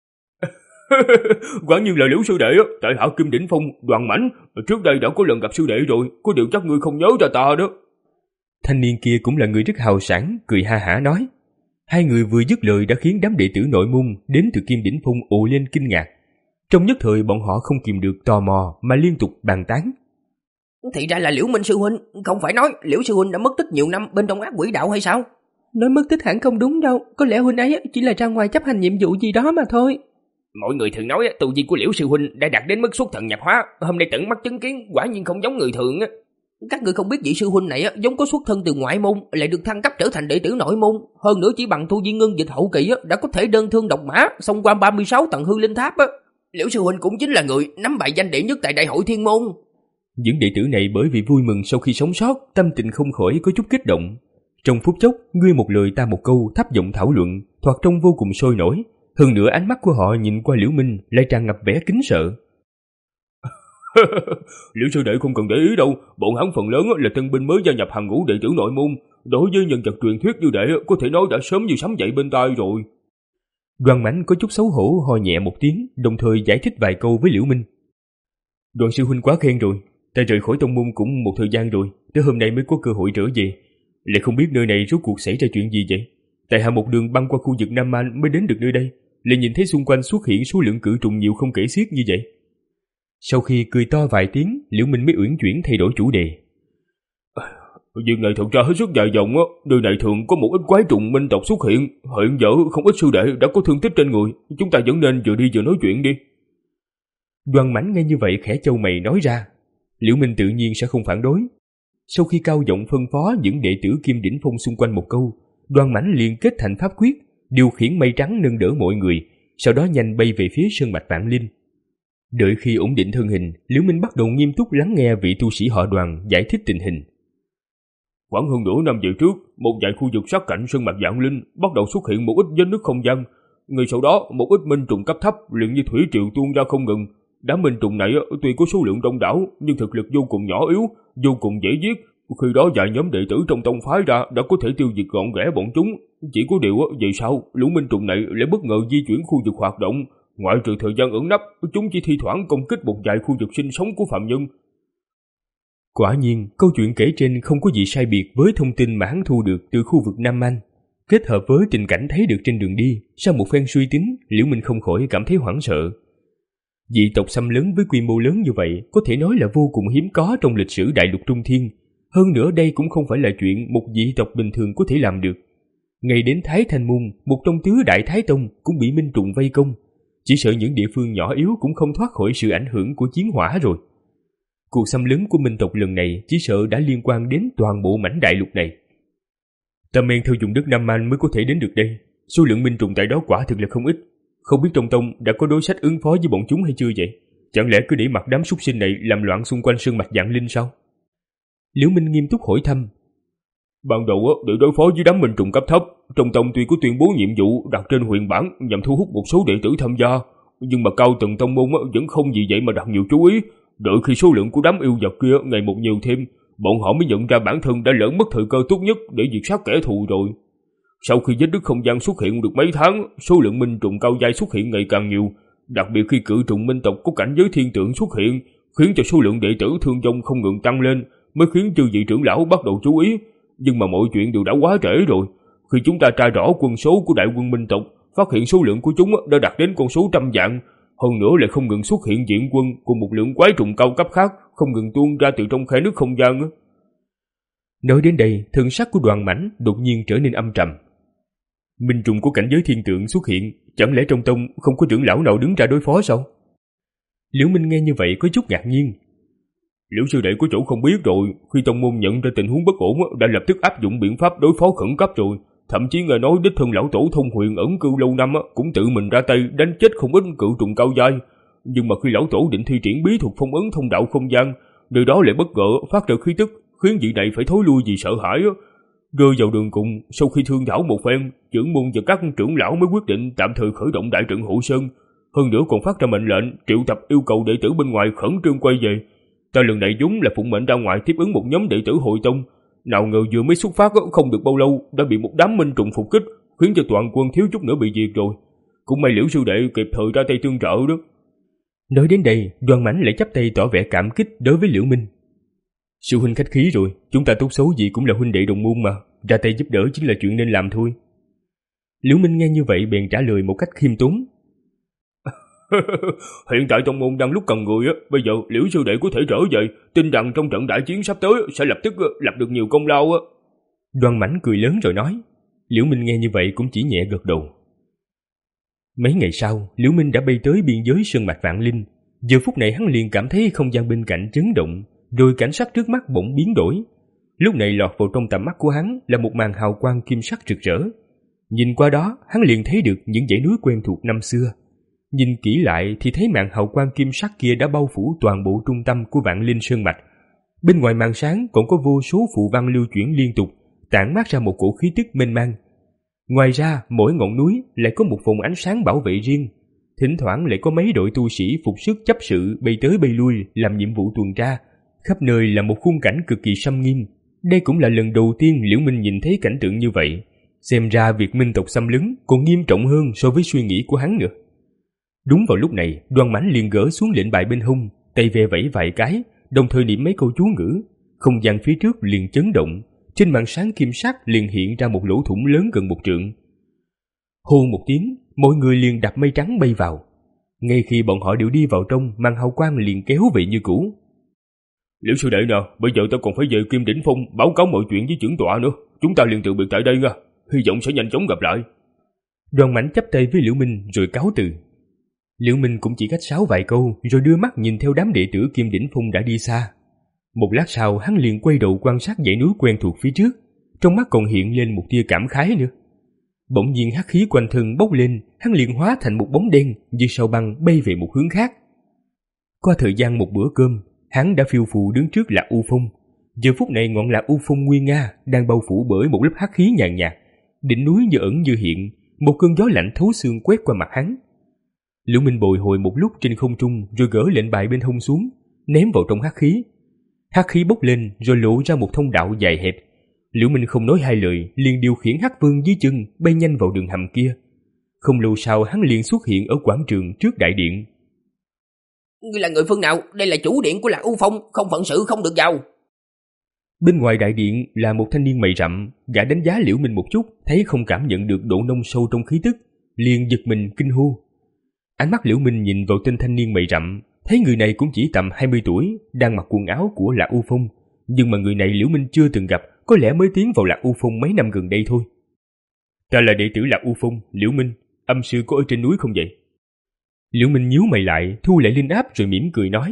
quả nhiên là Liễu sư đệ, tại hạ Kim Đỉnh Phong, Đoàn Mãnh, trước đây đã có lần gặp sư đệ rồi, có điều chắc ngươi không nhớ ra ta đó. Thanh niên kia cũng là người rất hào sảng, cười ha hả nói. Hai người vừa dứt lời đã khiến đám đệ tử nội môn đến từ Kim Đỉnh Phong ồ lên kinh ngạc. Trong nhất thời bọn họ không kìm được tò mò mà liên tục bàn tán. Thì ra là Liễu Minh sư huynh, không phải nói Liễu sư huynh đã mất tích nhiều năm bên trong ác quỷ đạo hay sao? Nói mất tích hẳn không đúng đâu, có lẽ huynh ấy chỉ là ra ngoài chấp hành nhiệm vụ gì đó mà thôi. Mọi người thường nói tu vi của Liễu sư huynh đã đạt đến mức xuất thần nhập hóa, hôm nay tận mắt chứng kiến quả nhiên không giống người thường. Các người không biết vị sư huynh này giống có xuất thân từ ngoại môn, lại được thăng cấp trở thành đệ tử nội môn, hơn nữa chỉ bằng tu vi ngưng dịch hậu kỳ đã có thể đơn thương độc mã xông qua ba mươi sáu tầng hư linh tháp. Liễu sư huynh cũng chính là người nắm bài danh đệ nhất tại đại hội thiên môn. Những đệ tử này bởi vì vui mừng sau khi sống sót, tâm tình không khỏi có chút kích động. Trong phút chốc, ngươi một lời ta một câu thấp giọng thảo luận, thoạt trông vô cùng sôi nổi. Hơn nữa ánh mắt của họ nhìn qua Liễu Minh lại tràn ngập vẻ kính sợ. Liễu sư đệ không cần để ý đâu, bọn hắn phần lớn là tân binh mới gia nhập hàng ngũ đệ tử nội môn, đối với nhân vật truyền thuyết như đệ có thể nói đã sớm như sấm dậy bên tai rồi. Đoàn Mãnh có chút xấu hổ ho nhẹ một tiếng, đồng thời giải thích vài câu với Liễu Minh. Đoàn sư huynh quá khen rồi, ta rời khỏi tông môn cũng một thời gian rồi, tới hôm nay mới có cơ hội trở về, lại không biết nơi này rốt cuộc xảy ra chuyện gì vậy. Tại hạ một đường băng qua khu vực Nam Man mới đến được nơi đây, lại nhìn thấy xung quanh xuất hiện số lượng cự trùng nhiều không kể xiết như vậy. Sau khi cười to vài tiếng, Liễu Minh mới uyển chuyển thay đổi chủ đề. Việc này thật ra hết sức dài dòng á, nơi này thường có một ít quái trùng minh tộc xuất hiện, hiện giờ không ít sư đệ đã có thương tích trên người, chúng ta vẫn nên vừa đi vừa nói chuyện đi. Đoàn Mãnh nghe như vậy khẽ chau mày nói ra. Liễu Minh tự nhiên sẽ không phản đối. Sau khi cao giọng phân phó những đệ tử Kim Đỉnh Phong xung quanh một câu, Đoàn Mãnh liền kết thành pháp quyết, điều khiển mây trắng nâng đỡ mọi người, sau đó nhanh bay về phía sơn mạch Vạn Linh. Đợi khi ổn định thân hình, Liễu Minh bắt đầu nghiêm túc lắng nghe vị tu sĩ họ Đoàn giải thích tình hình. Khoảng hơn nửa năm về trước, một vài khu vực sát cạnh sơn mạch Vạn Linh bắt đầu xuất hiện một ít vết nứt không gian. Ngay sau đó, một ít minh trùng cấp thấp liền như thủy triều tuôn ra không ngừng. Đám minh trùng này tuy có số lượng đông đảo nhưng thực lực vô cùng nhỏ yếu, vô cùng dễ giết. Khi đó vài nhóm đệ tử trong tông phái ra đã có thể tiêu diệt gọn ghẽ bọn chúng. Chỉ có điều về sau, lũ minh trùng này lại bất ngờ di chuyển khu vực hoạt động. Ngoại trừ thời gian ẩn nấp, chúng chỉ thi thoảng công kích một vài khu vực sinh sống của phạm nhân. Quả nhiên, câu chuyện kể trên không có gì sai biệt với thông tin mà hắn thu được từ khu vực Nam Man. Kết hợp với tình cảnh thấy được trên đường đi, sau một phen suy tính, Liễu Minh không khỏi cảm thấy hoảng sợ. Dị tộc xâm lấn với quy mô lớn như vậy có thể nói là vô cùng hiếm có trong lịch sử đại lục Trung Thiên. Hơn nữa đây cũng không phải là chuyện một dị tộc bình thường có thể làm được. Ngay đến Thái Thanh Môn, một trong tứ Đại Thái Tông cũng bị minh trùng vây công. Chỉ sợ những địa phương nhỏ yếu cũng không thoát khỏi sự ảnh hưởng của chiến hỏa rồi. Cuộc xâm lấn của minh tộc lần này chỉ sợ đã liên quan đến toàn bộ mảnh đại lục này. Ta men theo vùng đất Nam Man mới có thể đến được đây. Số lượng minh trùng tại đó quả thực là không ít. Không biết trong tông đã có đối sách ứng phó với bọn chúng hay chưa vậy? Chẳng lẽ cứ để mặc đám súc sinh này làm loạn xung quanh sơn mạch Vạn Linh sao? Liễu Minh nghiêm túc hỏi thăm. Ban đầu để đối phó với đám minh trùng cấp thấp, trong tông tuy có tuyên bố nhiệm vụ đặt trên huyền bản nhằm thu hút một số đệ tử tham gia, nhưng mà cao tầng tông môn vẫn không vì vậy mà đặt nhiều chú ý. Đợi khi số lượng của đám yêu vật kia ngày một nhiều thêm, bọn họ mới nhận ra bản thân đã lỡ mất thời cơ tốt nhất để diệt sát kẻ thù rồi. Sau khi vết nứt không gian xuất hiện được mấy tháng, số lượng minh trùng cao giai xuất hiện ngày càng nhiều, đặc biệt khi cự trùng minh tộc có cảnh giới thiên tượng xuất hiện, khiến cho số lượng đệ tử thương vong không ngừng tăng lên, mới khiến chư vị trưởng lão bắt đầu chú ý. Nhưng mà mọi chuyện đều đã quá trễ rồi. Khi chúng ta tra rõ quân số của đại quân minh tộc, phát hiện số lượng của chúng đã đạt đến con số trăm vạn, hơn nữa lại không ngừng xuất hiện diện quân cùng một lượng quái trùng cao cấp khác không ngừng tuôn ra từ trong khe nước không gian. Nói đến đây, thân sắc của Đoàn Mãnh đột nhiên trở nên âm trầm. Minh trùng của cảnh giới thiên tượng xuất hiện, chẳng lẽ trong tông không có trưởng lão nào đứng ra đối phó sao? Liễu Minh nghe như vậy có chút ngạc nhiên. Liễu sư đệ có chỗ không biết rồi, khi tông môn nhận ra tình huống bất ổn đã lập tức áp dụng biện pháp đối phó khẩn cấp rồi. Thậm chí nghe nói đích thân lão tổ thông huyền ẩn cư lâu năm cũng tự mình ra tay đánh chết không ít cự trùng cao giai. Nhưng mà khi lão tổ định thi triển bí thuật phong ấn thông đạo không gian, nơi đó lại bất ngờ phát ra khí tức khiến vị này phải thối lui vì sợ hãi á. Rơi vào đường cùng, sau khi thương thảo một phen, trưởng môn và các trưởng lão mới quyết định tạm thời khởi động đại trận hộ sơn. Hơn nữa còn phát ra mệnh lệnh triệu tập yêu cầu đệ tử bên ngoài khẩn trương quay về. Ta lần này vốn là phụng mệnh ra ngoài tiếp ứng một nhóm đệ tử hội tông, nào ngờ vừa mới xuất phát không được bao lâu đã bị một đám minh trùng phục kích, khiến cho toàn quân thiếu chút nữa bị diệt rồi. Cũng may Liễu sư đệ kịp thời ra tay tương trợ đó. Nói đến đây, Đoan Mãnh lại chắp tay tỏ vẻ cảm kích đối với Liễu Minh. Sư huynh khách khí rồi, chúng ta tốt xấu gì cũng là huynh đệ đồng môn mà, ra tay giúp đỡ chính là chuyện nên làm thôi. Liễu Minh nghe như vậy bèn trả lời một cách khiêm tốn. Hiện tại trong môn đang lúc cần người á, bây giờ Liễu sư đệ có thể trở về, tin rằng trong trận đại chiến sắp tới sẽ lập tức lập được nhiều công lao á. Đoan Mãnh cười lớn rồi nói. Liễu Minh nghe như vậy cũng chỉ nhẹ gật đầu. Mấy ngày sau, Liễu Minh đã bay tới biên giới sơn mạch Vạn Linh. Giờ phút này hắn liền cảm thấy không gian bên cạnh chấn động, rồi cảnh sắc trước mắt bỗng biến đổi. Lúc này lọt vào trong tầm mắt của hắn là một màn hào quang kim sắc rực rỡ. Nhìn qua đó, hắn liền thấy được những dãy núi quen thuộc năm xưa. Nhìn kỹ lại thì thấy màn hào quang kim sắc kia đã bao phủ toàn bộ trung tâm của Vạn Linh sơn mạch. Bên ngoài màn sáng còn có vô số phù văn lưu chuyển liên tục, tản mát ra một cổ khí tức mênh mang. Ngoài ra, mỗi ngọn núi lại có một vùng ánh sáng bảo vệ riêng. Thỉnh thoảng lại có mấy đội tu sĩ phục sức chấp sự bay tới bay lui làm nhiệm vụ tuần tra. Khắp nơi là một khung cảnh cực kỳ xâm nghiêm. Đây cũng là lần đầu tiên Liễu Minh nhìn thấy cảnh tượng như vậy. Xem ra việc minh tộc xâm lấn còn nghiêm trọng hơn so với suy nghĩ của hắn nữa. Đúng vào lúc này, Đoan Mãnh liền gỡ xuống lệnh bài bên hông, tay ve vẫy vài cái, đồng thời niệm mấy câu chú ngữ. Không gian phía trước liền chấn động, trên màn sáng kim sắc liền hiện ra một lỗ thủng lớn gần một trượng. Hô một tiếng, mọi người liền đạp mây trắng bay vào. Ngay khi bọn họ đều đi vào trong, màn hào quang liền kéo về như cũ. Liễu sư đệ nào, bây giờ ta còn phải về Kim Đỉnh Phong báo cáo mọi chuyện với trưởng tọa nữa. Chúng ta liền từ biệt tại đây nha, hy vọng sẽ nhanh chóng gặp lại. Đoan Mãnh chắp tay với Liễu Minh rồi cáo từ. Liễu Minh cũng chỉ khách sáo vài câu rồi đưa mắt nhìn theo đám đệ tử Kim Đỉnh Phong đã đi xa. Một lát sau hắn liền quay đầu quan sát dãy núi quen thuộc phía trước, trong mắt còn hiện lên một tia cảm khái nữa. Bỗng nhiên hắc khí quanh thân bốc lên, hắn liền hóa thành một bóng đen như sao băng bay về một hướng khác. Qua thời gian một bữa cơm, hắn đã phiêu phù đứng trước Lạc U Phong. Giờ phút này ngọn Lạc U Phong nguy nga đang bao phủ bởi một lớp hắc khí nhàn nhạt, đỉnh núi như ẩn như hiện, một cơn gió lạnh thấu xương quét qua mặt hắn. Liễu Minh bồi hồi một lúc trên không trung rồi gỡ lệnh bài bên hông xuống, ném vào trong hắc khí. Hắc khí bốc lên rồi lộ ra một thông đạo dài hẹp. Liễu Minh không nói hai lời, liền điều khiển hắc vương dưới chân bay nhanh vào đường hầm kia. Không lâu sau hắn liền xuất hiện ở quảng trường trước đại điện. Ngươi là người phương nào? Đây là chủ điện của Lạc U Phong, không phận sự không được vào. Bên ngoài đại điện là một thanh niên mày rậm, gã đánh giá Liễu Minh một chút, thấy không cảm nhận được độ nông sâu trong khí tức, liền giật mình kinh hô. Ánh mắt Liễu Minh nhìn vào tên thanh niên mày rậm, thấy người này cũng chỉ tầm hai mươi tuổi, đang mặc quần áo của Lạc U Phong, nhưng mà người này Liễu Minh chưa từng gặp, có lẽ mới tiến vào Lạc U Phong mấy năm gần đây thôi. Ta là đệ tử Lạc U Phong, Liễu Minh, âm sư có ở trên núi không vậy? Liễu Minh nhíu mày lại, thu lại linh áp rồi mỉm cười nói.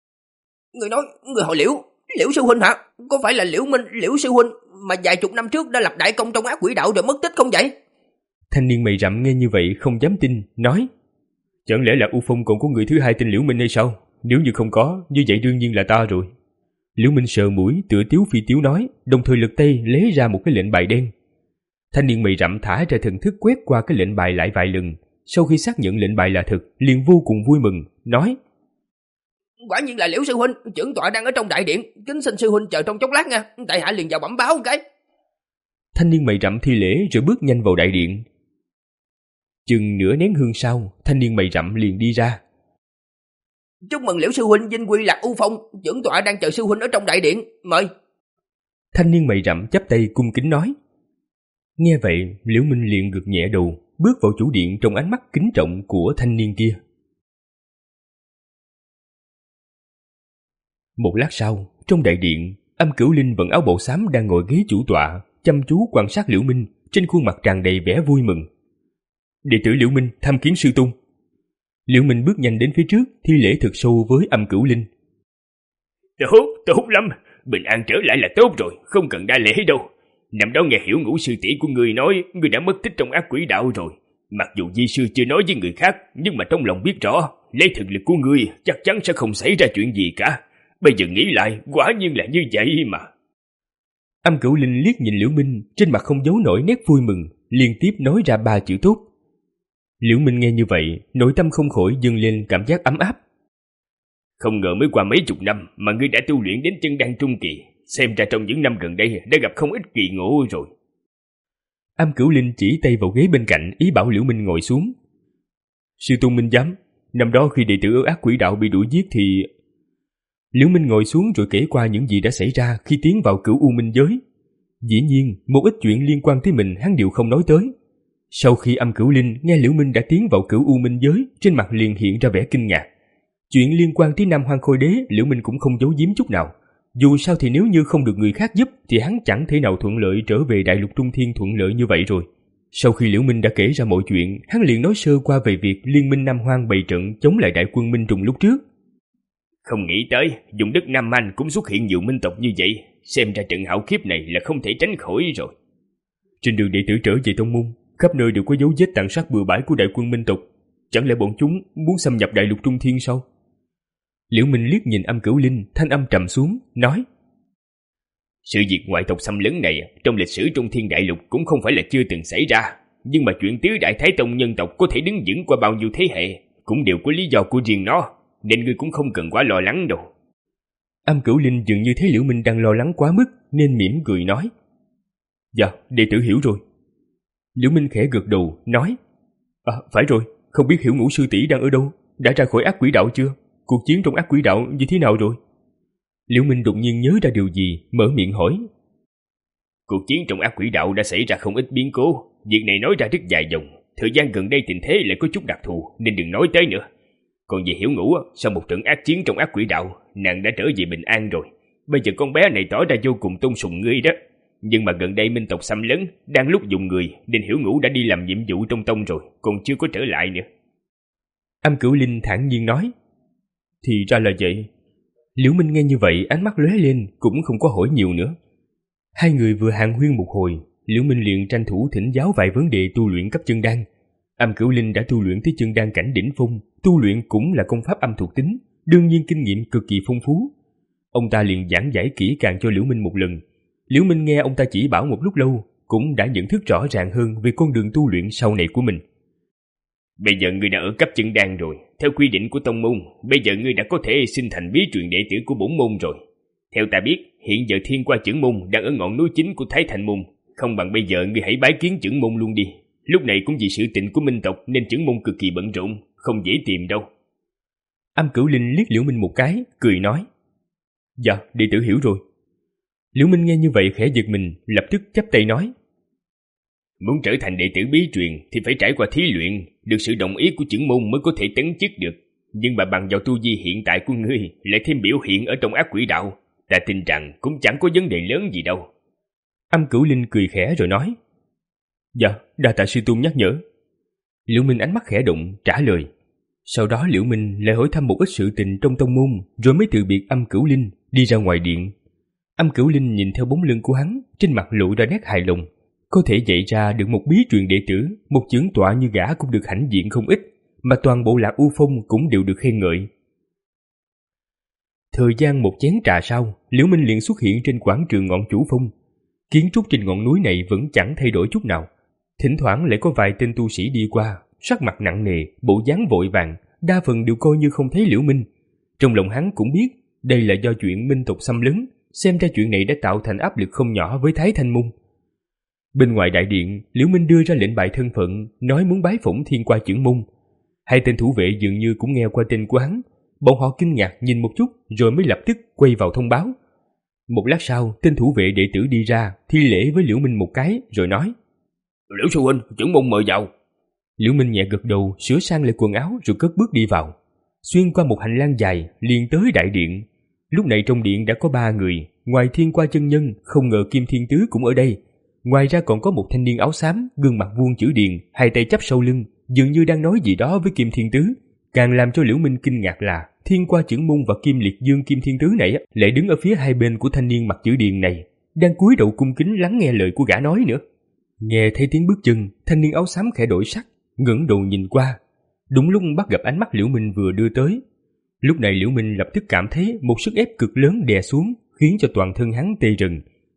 Người nói, người họ Liễu, Liễu sư huynh hả? Có phải là Liễu Minh, Liễu sư huynh mà vài chục năm trước đã lập đại công trong ác quỷ đạo rồi mất tích không vậy? Thanh niên mày rậm nghe như vậy không dám tin, nói. Chẳng lẽ là U Phong còn có người thứ hai tên Liễu Minh hay sao? Nếu như không có, như vậy đương nhiên là ta rồi. Liễu Minh sờ mũi, tựa tiếu phi tiếu nói, đồng thời lật tay lấy ra một cái lệnh bài đen. Thanh niên mày rậm thả ra thần thức quét qua cái lệnh bài lại vài lần. Sau khi xác nhận lệnh bài là thật, liền vô cùng vui mừng, nói. Quả nhiên là Liễu sư huynh, trưởng tọa đang ở trong đại điện, kính xin sư huynh chờ trong chốc lát nha, tại hạ liền vào bẩm báo một cái. Thanh niên mày rậm thi lễ rồi bước nhanh vào đại điện. Chừng nửa nén hương sau, thanh niên mày rậm liền đi ra. Chúc mừng Liễu sư huynh vinh quy Lạc U Phong, trưởng tọa đang chờ sư huynh ở trong đại điện, mời. Thanh niên mày rậm chắp tay cung kính nói. Nghe vậy, Liễu Minh liền gật nhẹ đầu, bước vào chủ điện trong ánh mắt kính trọng của thanh niên kia. Một lát sau, trong đại điện, Âm Cửu Linh vận áo bào xám đang ngồi ghế chủ tọa, chăm chú quan sát Liễu Minh, trên khuôn mặt tràn đầy vẻ vui mừng. Đệ tử Liễu Minh tham kiến sư tôn. Liễu Minh bước nhanh đến phía trước, thi lễ thực sâu với Âm Cửu Linh. Tốt, tốt lắm, bình an trở lại là tốt rồi, không cần đa lễ đâu. Năm đó nghe hiểu ngũ sư tỷ của ngươi nói, ngươi đã mất tích trong ác quỷ đạo rồi. Mặc dù di sư chưa nói với người khác, nhưng mà trong lòng biết rõ, lấy thực lực của ngươi chắc chắn sẽ không xảy ra chuyện gì cả. Bây giờ nghĩ lại, quả nhiên là như vậy mà. Âm Cửu Linh liếc nhìn Liễu Minh, trên mặt không giấu nổi nét vui mừng, liên tiếp nói ra ba chữ tốt. Liễu Minh nghe như vậy, nội tâm không khỏi dâng lên cảm giác ấm áp. Không ngờ mới qua mấy chục năm mà ngươi đã tu luyện đến chân đan trung kỳ, xem ra trong những năm gần đây đã gặp không ít kỳ ngộ rồi. Âm Cửu Linh chỉ tay vào ghế bên cạnh, ý bảo Liễu Minh ngồi xuống. Sư tôn minh giám, năm đó khi đệ tử ở ác quỷ đạo bị đuổi giết thì... Liễu Minh ngồi xuống rồi kể qua những gì đã xảy ra khi tiến vào Cửu U Minh giới. Dĩ nhiên, một ít chuyện liên quan tới mình hắn đều không nói tới. Sau khi Âm Cửu Linh nghe Liễu Minh đã tiến vào Cửu U Minh giới, trên mặt liền hiện ra vẻ kinh ngạc. Chuyện liên quan tới Nam Hoang Khôi Đế, Liễu Minh cũng không giấu giếm chút nào. Dù sao thì nếu như không được người khác giúp thì hắn chẳng thể nào thuận lợi trở về Đại Lục Trung Thiên thuận lợi như vậy rồi. Sau khi Liễu Minh đã kể ra mọi chuyện, hắn liền nói sơ qua về việc Liên minh Nam Hoang bày trận chống lại Đại quân Minh Trùng lúc trước. Không nghĩ tới, vùng đất Nam Man cũng xuất hiện nhiều minh tộc như vậy, xem ra trận hạo kiếp này là không thể tránh khỏi rồi. Trên đường đệ tử trở về tông môn, khắp nơi đều có dấu vết tàn sát bừa bãi của đại quân Minh tộc, chẳng lẽ bọn chúng muốn xâm nhập Đại Lục Trung Thiên sao? Liễu Minh liếc nhìn Âm Cửu Linh, thanh âm trầm xuống, nói: Sự việc ngoại tộc xâm lấn này trong lịch sử Trung Thiên Đại Lục cũng không phải là chưa từng xảy ra, nhưng mà chuyện tứ đại thái tông nhân tộc có thể đứng vững qua bao nhiêu thế hệ cũng đều có lý do của riêng nó, nên ngươi cũng không cần quá lo lắng đâu. Âm Cửu Linh dường như thấy Liễu Minh đang lo lắng quá mức nên mỉm cười nói: Dạ, đệ tử hiểu rồi. Liễu Minh khẽ gật đầu, nói: À, phải rồi, không biết Hiểu Ngũ sư tỷ đang ở đâu, đã ra khỏi ác quỷ đạo chưa? Cuộc chiến trong ác quỷ đạo như thế nào rồi? Liễu Minh đột nhiên nhớ ra điều gì, mở miệng hỏi. Cuộc chiến trong ác quỷ đạo đã xảy ra không ít biến cố, việc này nói ra rất dài dòng, thời gian gần đây tình thế lại có chút đặc thù nên đừng nói tới nữa. Còn về Hiểu Ngũ, sau một trận ác chiến trong ác quỷ đạo, nàng đã trở về bình an rồi. Bây giờ con bé này tỏ ra vô cùng tôn sùng ngươi đó. Nhưng mà gần đây minh tộc xâm lấn, đang lúc dùng người nên Hiểu Ngũ đã đi làm nhiệm vụ trong tông rồi, còn chưa có trở lại nữa. Âm Cửu Linh thản nhiên nói: Thì ra là vậy. Liễu Minh nghe như vậy, ánh mắt lóe lên, cũng không có hỏi nhiều nữa. Hai người vừa hàn huyên một hồi, Liễu Minh liền tranh thủ thỉnh giáo vài vấn đề tu luyện cấp chân đan. Âm Cửu Linh đã tu luyện tới chân đan cảnh đỉnh phong, tu luyện cũng là công pháp âm thuộc tính, đương nhiên kinh nghiệm cực kỳ phong phú. Ông ta liền giảng giải kỹ càng cho Liễu Minh một lần. Liễu Minh nghe ông ta chỉ bảo một lúc lâu, cũng đã nhận thức rõ ràng hơn về con đường tu luyện sau này của mình. Bây giờ ngươi đã ở cấp chân đan rồi, theo quy định của tông môn, bây giờ ngươi đã có thể xin thành bí truyền đệ tử của bổn môn rồi. Theo ta biết, hiện giờ Thiên Qua Chưởng Môn đang ở ngọn núi chính của Thái Thành Môn, không bằng bây giờ ngươi hãy bái kiến Chưởng Môn luôn đi. Lúc này cũng vì sự tình của minh tộc nên Chưởng Môn cực kỳ bận rộn, không dễ tìm đâu. Âm Cửu Linh liếc Liễu Minh một cái, cười nói: Dạ, đệ tử hiểu rồi. Liễu Minh nghe như vậy khẽ giật mình, lập tức chắp tay nói: Muốn trở thành đệ tử bí truyền thì phải trải qua thí luyện, được sự đồng ý của Chưởng Môn mới có thể tấn chức được. Nhưng mà bằng vào tu vi hiện tại của ngươi, lại thêm biểu hiện ở trong ác quỷ đạo, ta tin rằng cũng chẳng có vấn đề lớn gì đâu. Âm Cửu Linh cười khẽ rồi nói: Dạ, đa tạ sư tôn nhắc nhở. Liễu Minh ánh mắt khẽ động, trả lời. Sau đó Liễu Minh lại hỏi thăm một ít sự tình trong tông môn, rồi mới từ biệt Âm Cửu Linh, đi ra ngoài điện. Âm Cửu Linh nhìn theo bóng lưng của hắn, trên mặt lộ ra nét hài lòng. Có thể dạy ra được một bí truyền đệ tử, một chưởng tọa như gã cũng được hãnh diện không ít, mà toàn bộ Lạc U Phong cũng đều được khen ngợi. Thời gian một chén trà sau, Liễu Minh liền xuất hiện trên quảng trường ngọn Chủ Phong. Kiến trúc trên ngọn núi này vẫn chẳng thay đổi chút nào. Thỉnh thoảng lại có vài tên tu sĩ đi qua, sắc mặt nặng nề, bộ dáng vội vàng, đa phần đều coi như không thấy Liễu Minh. Trong lòng hắn cũng biết đây là do chuyện minh tộc xâm lấn, xem ra chuyện này đã tạo thành áp lực không nhỏ với Thái Thanh Môn. Bên ngoài đại điện, Liễu Minh đưa ra lệnh bài thân phận, nói muốn bái phỏng Thiên Qua Chưởng Môn. Hai tên thủ vệ dường như cũng nghe qua tên của hắn, bọn họ kinh ngạc nhìn một chút rồi mới lập tức quay vào thông báo. Một lát sau, tên thủ vệ đệ tử đi ra, thi lễ với Liễu Minh một cái rồi nói: Liễu sư huynh, Chưởng Môn mời vào. Liễu Minh nhẹ gật đầu, sửa sang lại quần áo rồi cất bước đi vào. Xuyên qua một hành lang dài, liền tới đại điện. Lúc này trong điện đã có ba người, ngoài Thiên Qua chân nhân, không ngờ Kim Thiên Tứ cũng ở đây. Ngoài ra còn có một thanh niên áo xám, gương mặt vuông chữ điền, hai tay chắp sau lưng, dường như đang nói gì đó với Kim Thiên Tứ. Càng làm cho Liễu Minh kinh ngạc là Thiên Qua Chưởng Môn và Kim Liệt Dương Kim Thiên Tứ này lại đứng ở phía hai bên của thanh niên mặc chữ điền này, đang cúi đầu cung kính lắng nghe lời của gã nói nữa. Nghe thấy tiếng bước chân, thanh niên áo xám khẽ đổi sắc, ngẩng đầu nhìn qua. Đúng lúc bắt gặp ánh mắt Liễu Minh vừa đưa tới. Lúc này Liễu Minh lập tức cảm thấy một sức ép cực lớn đè xuống, khiến cho toàn thân hắn tê rần.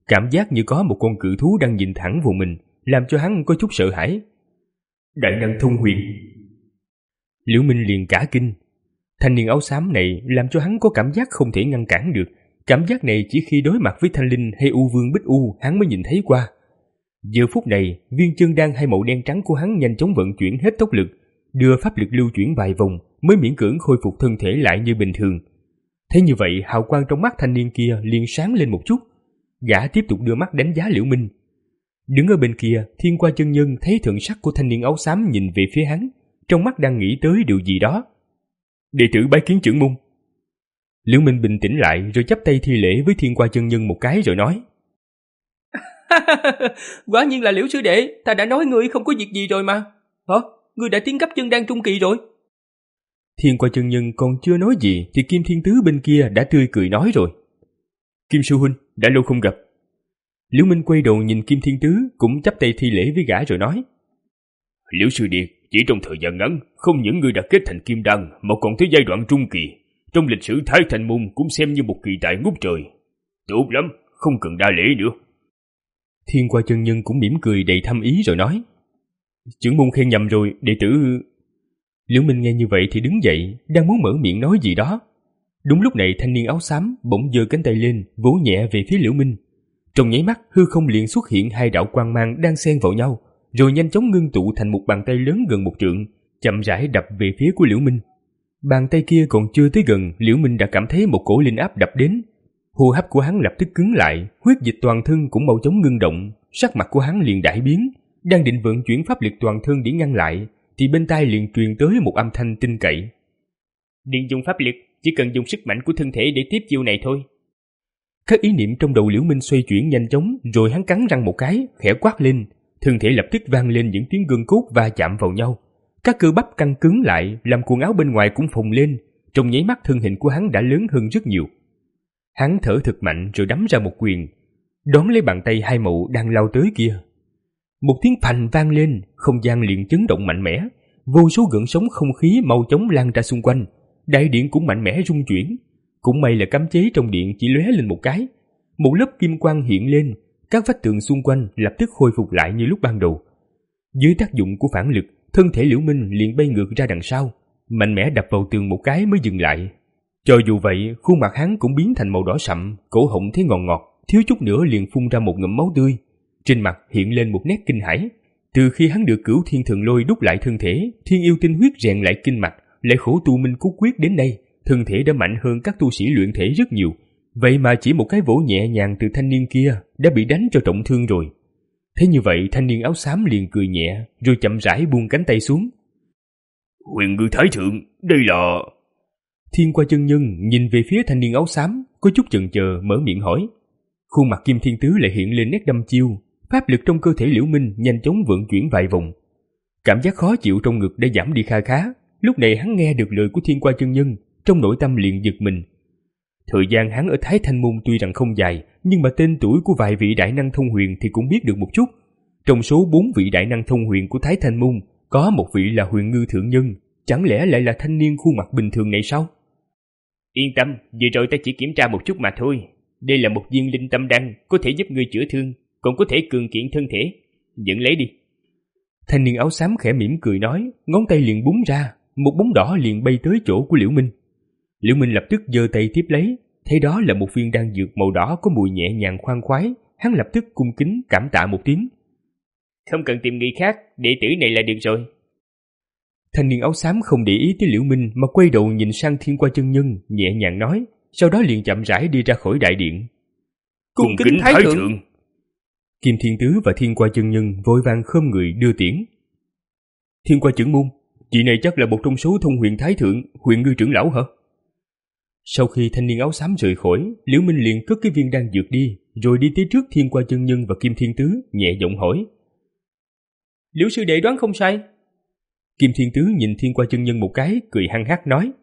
cảm giác như có một con cự thú đang nhìn thẳng vào mình, làm cho hắn có chút sợ hãi. Đại năng thông huyền. Liễu Minh liền cả kinh. Thanh niên áo xám này làm cho hắn có cảm giác không thể ngăn cản được. Cảm giác này chỉ khi đối mặt với Thanh Linh hay U Vương Bích U hắn mới nhìn thấy qua. Giờ phút này, viên chân đan hai màu đen trắng của hắn nhanh chóng vận chuyển hết tốc lực, đưa pháp lực lưu chuyển vài vòng mới miễn cưỡng khôi phục thân thể lại như bình thường. Thế như vậy, hào quang trong mắt thanh niên kia liền sáng lên một chút. Gã tiếp tục đưa mắt đánh giá Liễu Minh. Đứng ở bên kia, Thiên Qua chân nhân thấy thần sắc của thanh niên áo xám nhìn về phía hắn, trong mắt đang nghĩ tới điều gì đó. Đệ tử bái kiến trưởng môn. Liễu Minh bình tĩnh lại rồi chắp tay thi lễ với Thiên Qua chân nhân một cái rồi nói: Quả nhiên là Liễu sư đệ, ta đã nói ngươi không có việc gì rồi mà. Hả? Ngươi đã tiến cấp chân đan trung kỳ rồi? Thiên Qua chân nhân còn chưa nói gì thì Kim Thiên Tứ bên kia đã tươi cười nói rồi: Kim sư huynh, đã lâu không gặp. Liễu Minh quay đầu nhìn Kim Thiên Tứ cũng chắp tay thi lễ với gã rồi nói: Liễu sư điệt, chỉ trong thời gian ngắn, không những người đã kết thành kim đan mà còn tới giai đoạn trung kỳ. Trong lịch sử Thái Thanh môn cũng xem như một kỳ tài ngút trời. Tốt lắm, không cần đa lễ nữa. Thiên Qua chân nhân cũng mỉm cười đầy thâm ý rồi nói: Trưởng môn khen nhầm rồi, đệ tử... Liễu Minh nghe như vậy thì đứng dậy, đang muốn mở miệng nói gì đó. Đúng lúc này thanh niên áo xám bỗng giơ cánh tay lên, vỗ nhẹ về phía Liễu Minh. Trong nháy mắt, hư không liền xuất hiện hai đạo quang mang đang xen vào nhau, rồi nhanh chóng ngưng tụ thành một bàn tay lớn gần một trượng, chậm rãi đập về phía của Liễu Minh. Bàn tay kia còn chưa tới gần, Liễu Minh đã cảm thấy một cổ linh áp đập đến. Hô hấp của hắn lập tức cứng lại, huyết dịch toàn thân cũng mau chóng ngưng động, sắc mặt của hắn liền đại biến. Đang định vận chuyển pháp lực toàn thân để ngăn lại, thì bên tai liền truyền tới một âm thanh tin cậy: Điện dùng pháp lực, chỉ cần dùng sức mạnh của thân thể để tiếp chiêu này thôi. Các ý niệm trong đầu Liễu Minh xoay chuyển nhanh chóng, rồi hắn cắn răng một cái, khẽ quát lên, thân thể lập tức vang lên những tiếng gân cốt va chạm vào nhau. Các cơ bắp căng cứng lại, làm quần áo bên ngoài cũng phồng lên. Trong nháy mắt thân hình của hắn đã lớn hơn rất nhiều. Hắn thở thật mạnh rồi đấm ra một quyền, đón lấy bàn tay hai màu đang lao tới kia. Một tiếng phành vang lên, không gian liền chấn động mạnh mẽ, vô số gợn sóng không khí mau chóng lan ra xung quanh, đại điện cũng mạnh mẽ rung chuyển. Cũng may là cấm chế trong điện chỉ lóe lên một cái, một lớp kim quang hiện lên, các vách tường xung quanh lập tức khôi phục lại như lúc ban đầu. Dưới tác dụng của phản lực, thân thể Liễu Minh liền bay ngược ra đằng sau, mạnh mẽ đập vào tường một cái mới dừng lại. Cho dù vậy, khuôn mặt hắn cũng biến thành màu đỏ sậm, cổ họng thấy ngọt ngọt, thiếu chút nữa liền phun ra một ngụm máu tươi. Trên mặt hiện lên một nét kinh hãi. Từ khi hắn được Cửu Thiên Thần Lôi đúc lại thân thể, Thiên Yêu Tinh Huyết rèn lại kinh mạch, lại khổ tu Minh Cốt Quyết đến đây, thân thể đã mạnh hơn các tu sĩ luyện thể rất nhiều. Vậy mà chỉ một cái vỗ nhẹ nhàng từ thanh niên kia đã bị đánh cho trọng thương rồi. Thế như vậy thanh niên áo xám liền cười nhẹ, rồi chậm rãi buông cánh tay xuống. Huyền Ngư Thái Thượng, đây là... Thiên Qua chân nhân nhìn về phía thanh niên áo xám, có chút chần chờ mở miệng hỏi. Khuôn mặt Kim Thiên Tứ lại hiện lên nét đăm chiêu, pháp lực trong cơ thể Liễu Minh nhanh chóng vận chuyển vài vòng. Cảm giác khó chịu trong ngực đã giảm đi kha khá. Lúc này hắn nghe được lời của Thiên Qua chân nhân, trong nội tâm liền giật mình. Thời gian hắn ở Thái Thanh môn tuy rằng không dài, nhưng mà tên tuổi của vài vị đại năng thông huyền thì cũng biết được một chút. Trong số bốn vị đại năng thông huyền của Thái Thanh môn, có một vị là Huyền Ngư thượng nhân, chẳng lẽ lại là thanh niên khuôn mặt bình thường này sao? Yên tâm, vừa rồi ta chỉ kiểm tra một chút mà thôi. Đây là một viên linh tâm đan, có thể giúp ngươi chữa thương, còn có thể cường kiện thân thể. Dẫn lấy đi. Thanh niên áo xám khẽ mỉm cười nói, ngón tay liền búng ra, một bóng đỏ liền bay tới chỗ của Liễu Minh. Liễu Minh lập tức giơ tay tiếp lấy, thấy đó là một viên đan dược màu đỏ có mùi nhẹ nhàng khoan khoái, hắn lập tức cung kính cảm tạ một tiếng. Không cần tìm người khác, đệ tử này là được rồi. Thanh niên áo xám không để ý tới Liễu Minh mà quay đầu nhìn sang Thiên Qua chân nhân, nhẹ nhàng nói, sau đó liền chậm rãi đi ra khỏi đại điện. Cung kính Thái Thượng. thượng. Kim Thiên Tứ và Thiên Qua chân nhân vội vàng khom người đưa tiễn. Thiên Qua trưởng môn, chị này chắc là một trong số thông huyền Thái Thượng, Huyền Ngư trưởng lão hả? Sau khi thanh niên áo xám rời khỏi, Liễu Minh liền cất cái viên đan dược đi, rồi đi tới trước Thiên Qua chân nhân và Kim Thiên Tứ, nhẹ giọng hỏi. Liễu sư đệ đoán không sai. Kim Thiên Tứ nhìn Thiên Qua chân nhân một cái, cười hăng hắc nói.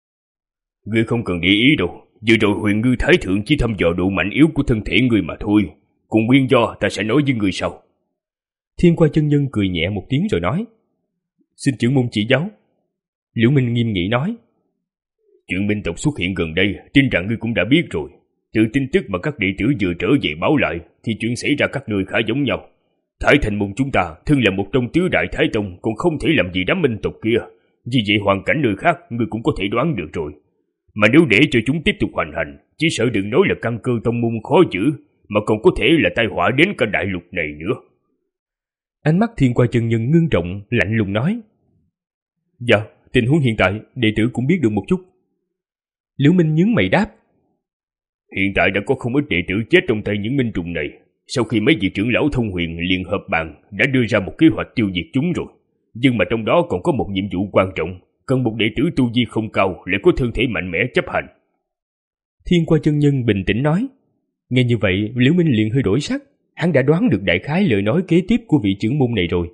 Ngươi không cần để ý đâu, vừa rồi Huyền Ngư Thái Thượng chỉ thăm dò độ mạnh yếu của thân thể ngươi mà thôi, cùng nguyên do ta sẽ nói với ngươi sau. Thiên Qua chân nhân cười nhẹ một tiếng rồi nói. Xin trưởng môn chỉ giáo. Liễu Minh nghiêm nghị nói. Chuyện minh tộc xuất hiện gần đây, tin rằng ngươi cũng đã biết rồi. Từ tin tức mà các đệ tử vừa trở về báo lại thì chuyện xảy ra các nơi khá giống nhau. Thái Thành môn chúng ta thân là một trong tứ đại Thái Tông, còn không thể làm gì đám minh tộc kia. Vì vậy hoàn cảnh nơi khác người cũng có thể đoán được rồi. Mà nếu để cho chúng tiếp tục hoành hành, chỉ sợ đừng nói là căn cơ tông môn khó giữ, mà còn có thể là tai họa đến cả đại lục này nữa. Ánh mắt Thiên Qua chân nhân ngưng trọng, lạnh lùng nói: Dạ, tình huống hiện tại đệ tử cũng biết được một chút. Liễu Minh nhướng mày đáp: Hiện tại đã có không ít đệ tử chết trong tay những minh trùng này. Sau khi mấy vị trưởng lão thông huyền liên hợp bàn đã đưa ra một kế hoạch tiêu diệt chúng rồi. Nhưng mà trong đó còn có một nhiệm vụ quan trọng, cần một đệ tử tu vi không cao lại có thân thể mạnh mẽ chấp hành. Thiên Qua chân nhân bình tĩnh nói. Nghe như vậy, Liễu Minh liền hơi đổi sắc. Hắn đã đoán được đại khái lời nói kế tiếp của vị trưởng môn này rồi.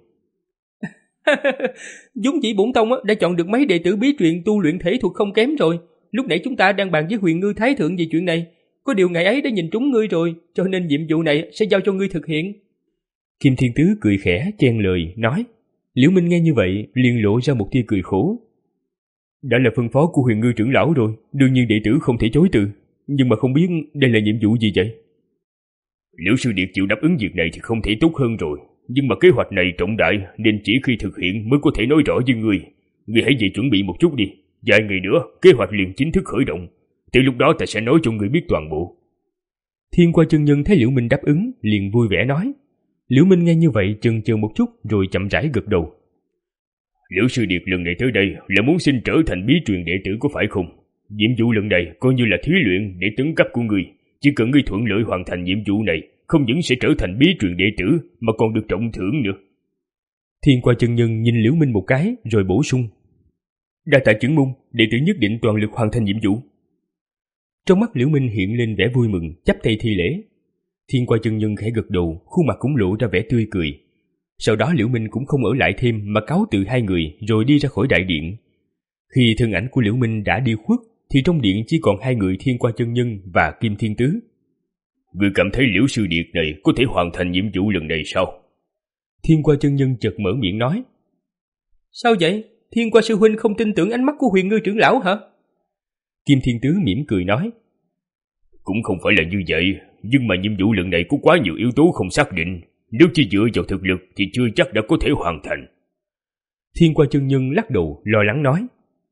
Dũng chỉ bổn tông đã chọn được mấy đệ tử bí truyền tu luyện thể thuật không kém rồi. Lúc nãy chúng ta đang bàn với Huyền Ngư Thái Thượng về chuyện này. Có điều ngày ấy đã nhìn trúng ngươi rồi, cho nên nhiệm vụ này sẽ giao cho ngươi thực hiện. Kim Thiên Tứ cười khẽ chen lời nói. Liễu Minh nghe như vậy liền lộ ra một tia cười khổ. Đã là phân phó của Huyền Ngư trưởng lão rồi, đương nhiên đệ tử không thể chối từ. Nhưng mà không biết đây là nhiệm vụ gì vậy? Liễu sư điệt chịu đáp ứng việc này thì không thể tốt hơn rồi. Nhưng mà kế hoạch này trọng đại nên chỉ khi thực hiện mới có thể nói rõ với ngươi. Ngươi hãy về chuẩn bị một chút đi. Vài ngày nữa kế hoạch liền chính thức khởi động. Từ lúc đó ta sẽ nói cho ngươi biết toàn bộ. Thiên Qua chân nhân thấy Liễu Minh đáp ứng liền vui vẻ nói. Liễu Minh nghe như vậy chần chờ một chút rồi chậm rãi gật đầu. Liễu sư điệt lần này tới đây là muốn xin trở thành bí truyền đệ tử có phải không? Nhiệm vụ lần này coi như là thí luyện để tấn cấp của ngươi. Chỉ cần ngươi thuận lợi hoàn thành nhiệm vụ này, không những sẽ trở thành bí truyền đệ tử mà còn được trọng thưởng nữa. Thiên Qua chân nhân nhìn Liễu Minh một cái rồi bổ sung. Đa tạ trưởng môn, đệ tử nhất định toàn lực hoàn thành nhiệm vụ. Trong mắt Liễu Minh hiện lên vẻ vui mừng, chắp tay thi lễ. Thiên Qua chân nhân khẽ gật đầu, khuôn mặt cũng lộ ra vẻ tươi cười. Sau đó Liễu Minh cũng không ở lại thêm mà cáo từ hai người rồi đi ra khỏi đại điện. Khi thân ảnh của Liễu Minh đã đi khuất thì trong điện chỉ còn hai người Thiên Qua chân nhân và Kim Thiên Tứ. Ngươi cảm thấy Liễu sư điệt này có thể hoàn thành nhiệm vụ lần này sao? Thiên Qua chân nhân chợt mở miệng nói. Sao vậy? Thiên Qua sư huynh không tin tưởng ánh mắt của Huyền Ngư trưởng lão hả? Kim Thiên Tứ mỉm cười nói. Cũng không phải là như vậy, nhưng mà nhiệm vụ lần này có quá nhiều yếu tố không xác định. Nếu chỉ dựa vào thực lực thì chưa chắc đã có thể hoàn thành. Thiên Qua chân nhân lắc đầu lo lắng nói.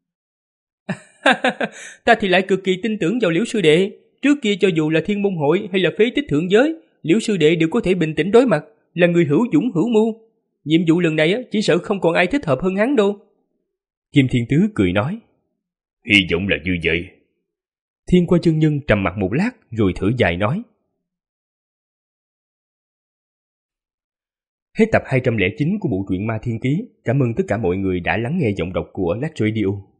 Ta thì lại cực kỳ tin tưởng vào Liễu sư đệ. Trước kia cho dù là Thiên Môn Hội hay là phế tích thượng giới, Liễu sư đệ đều có thể bình tĩnh đối mặt, là người hữu dũng hữu mưu. Nhiệm vụ lần này chỉ sợ không còn ai thích hợp hơn hắn đâu. Kim Thiên Tứ cười nói. Hy vọng là như vậy. Thiên Qua chân nhân trầm mặt một lát rồi thở dài nói. Hết tập hai trăm lẻ chín của bộ truyện Ma Thiên Ký. Cảm ơn tất cả mọi người đã lắng nghe giọng đọc của Lách Radio.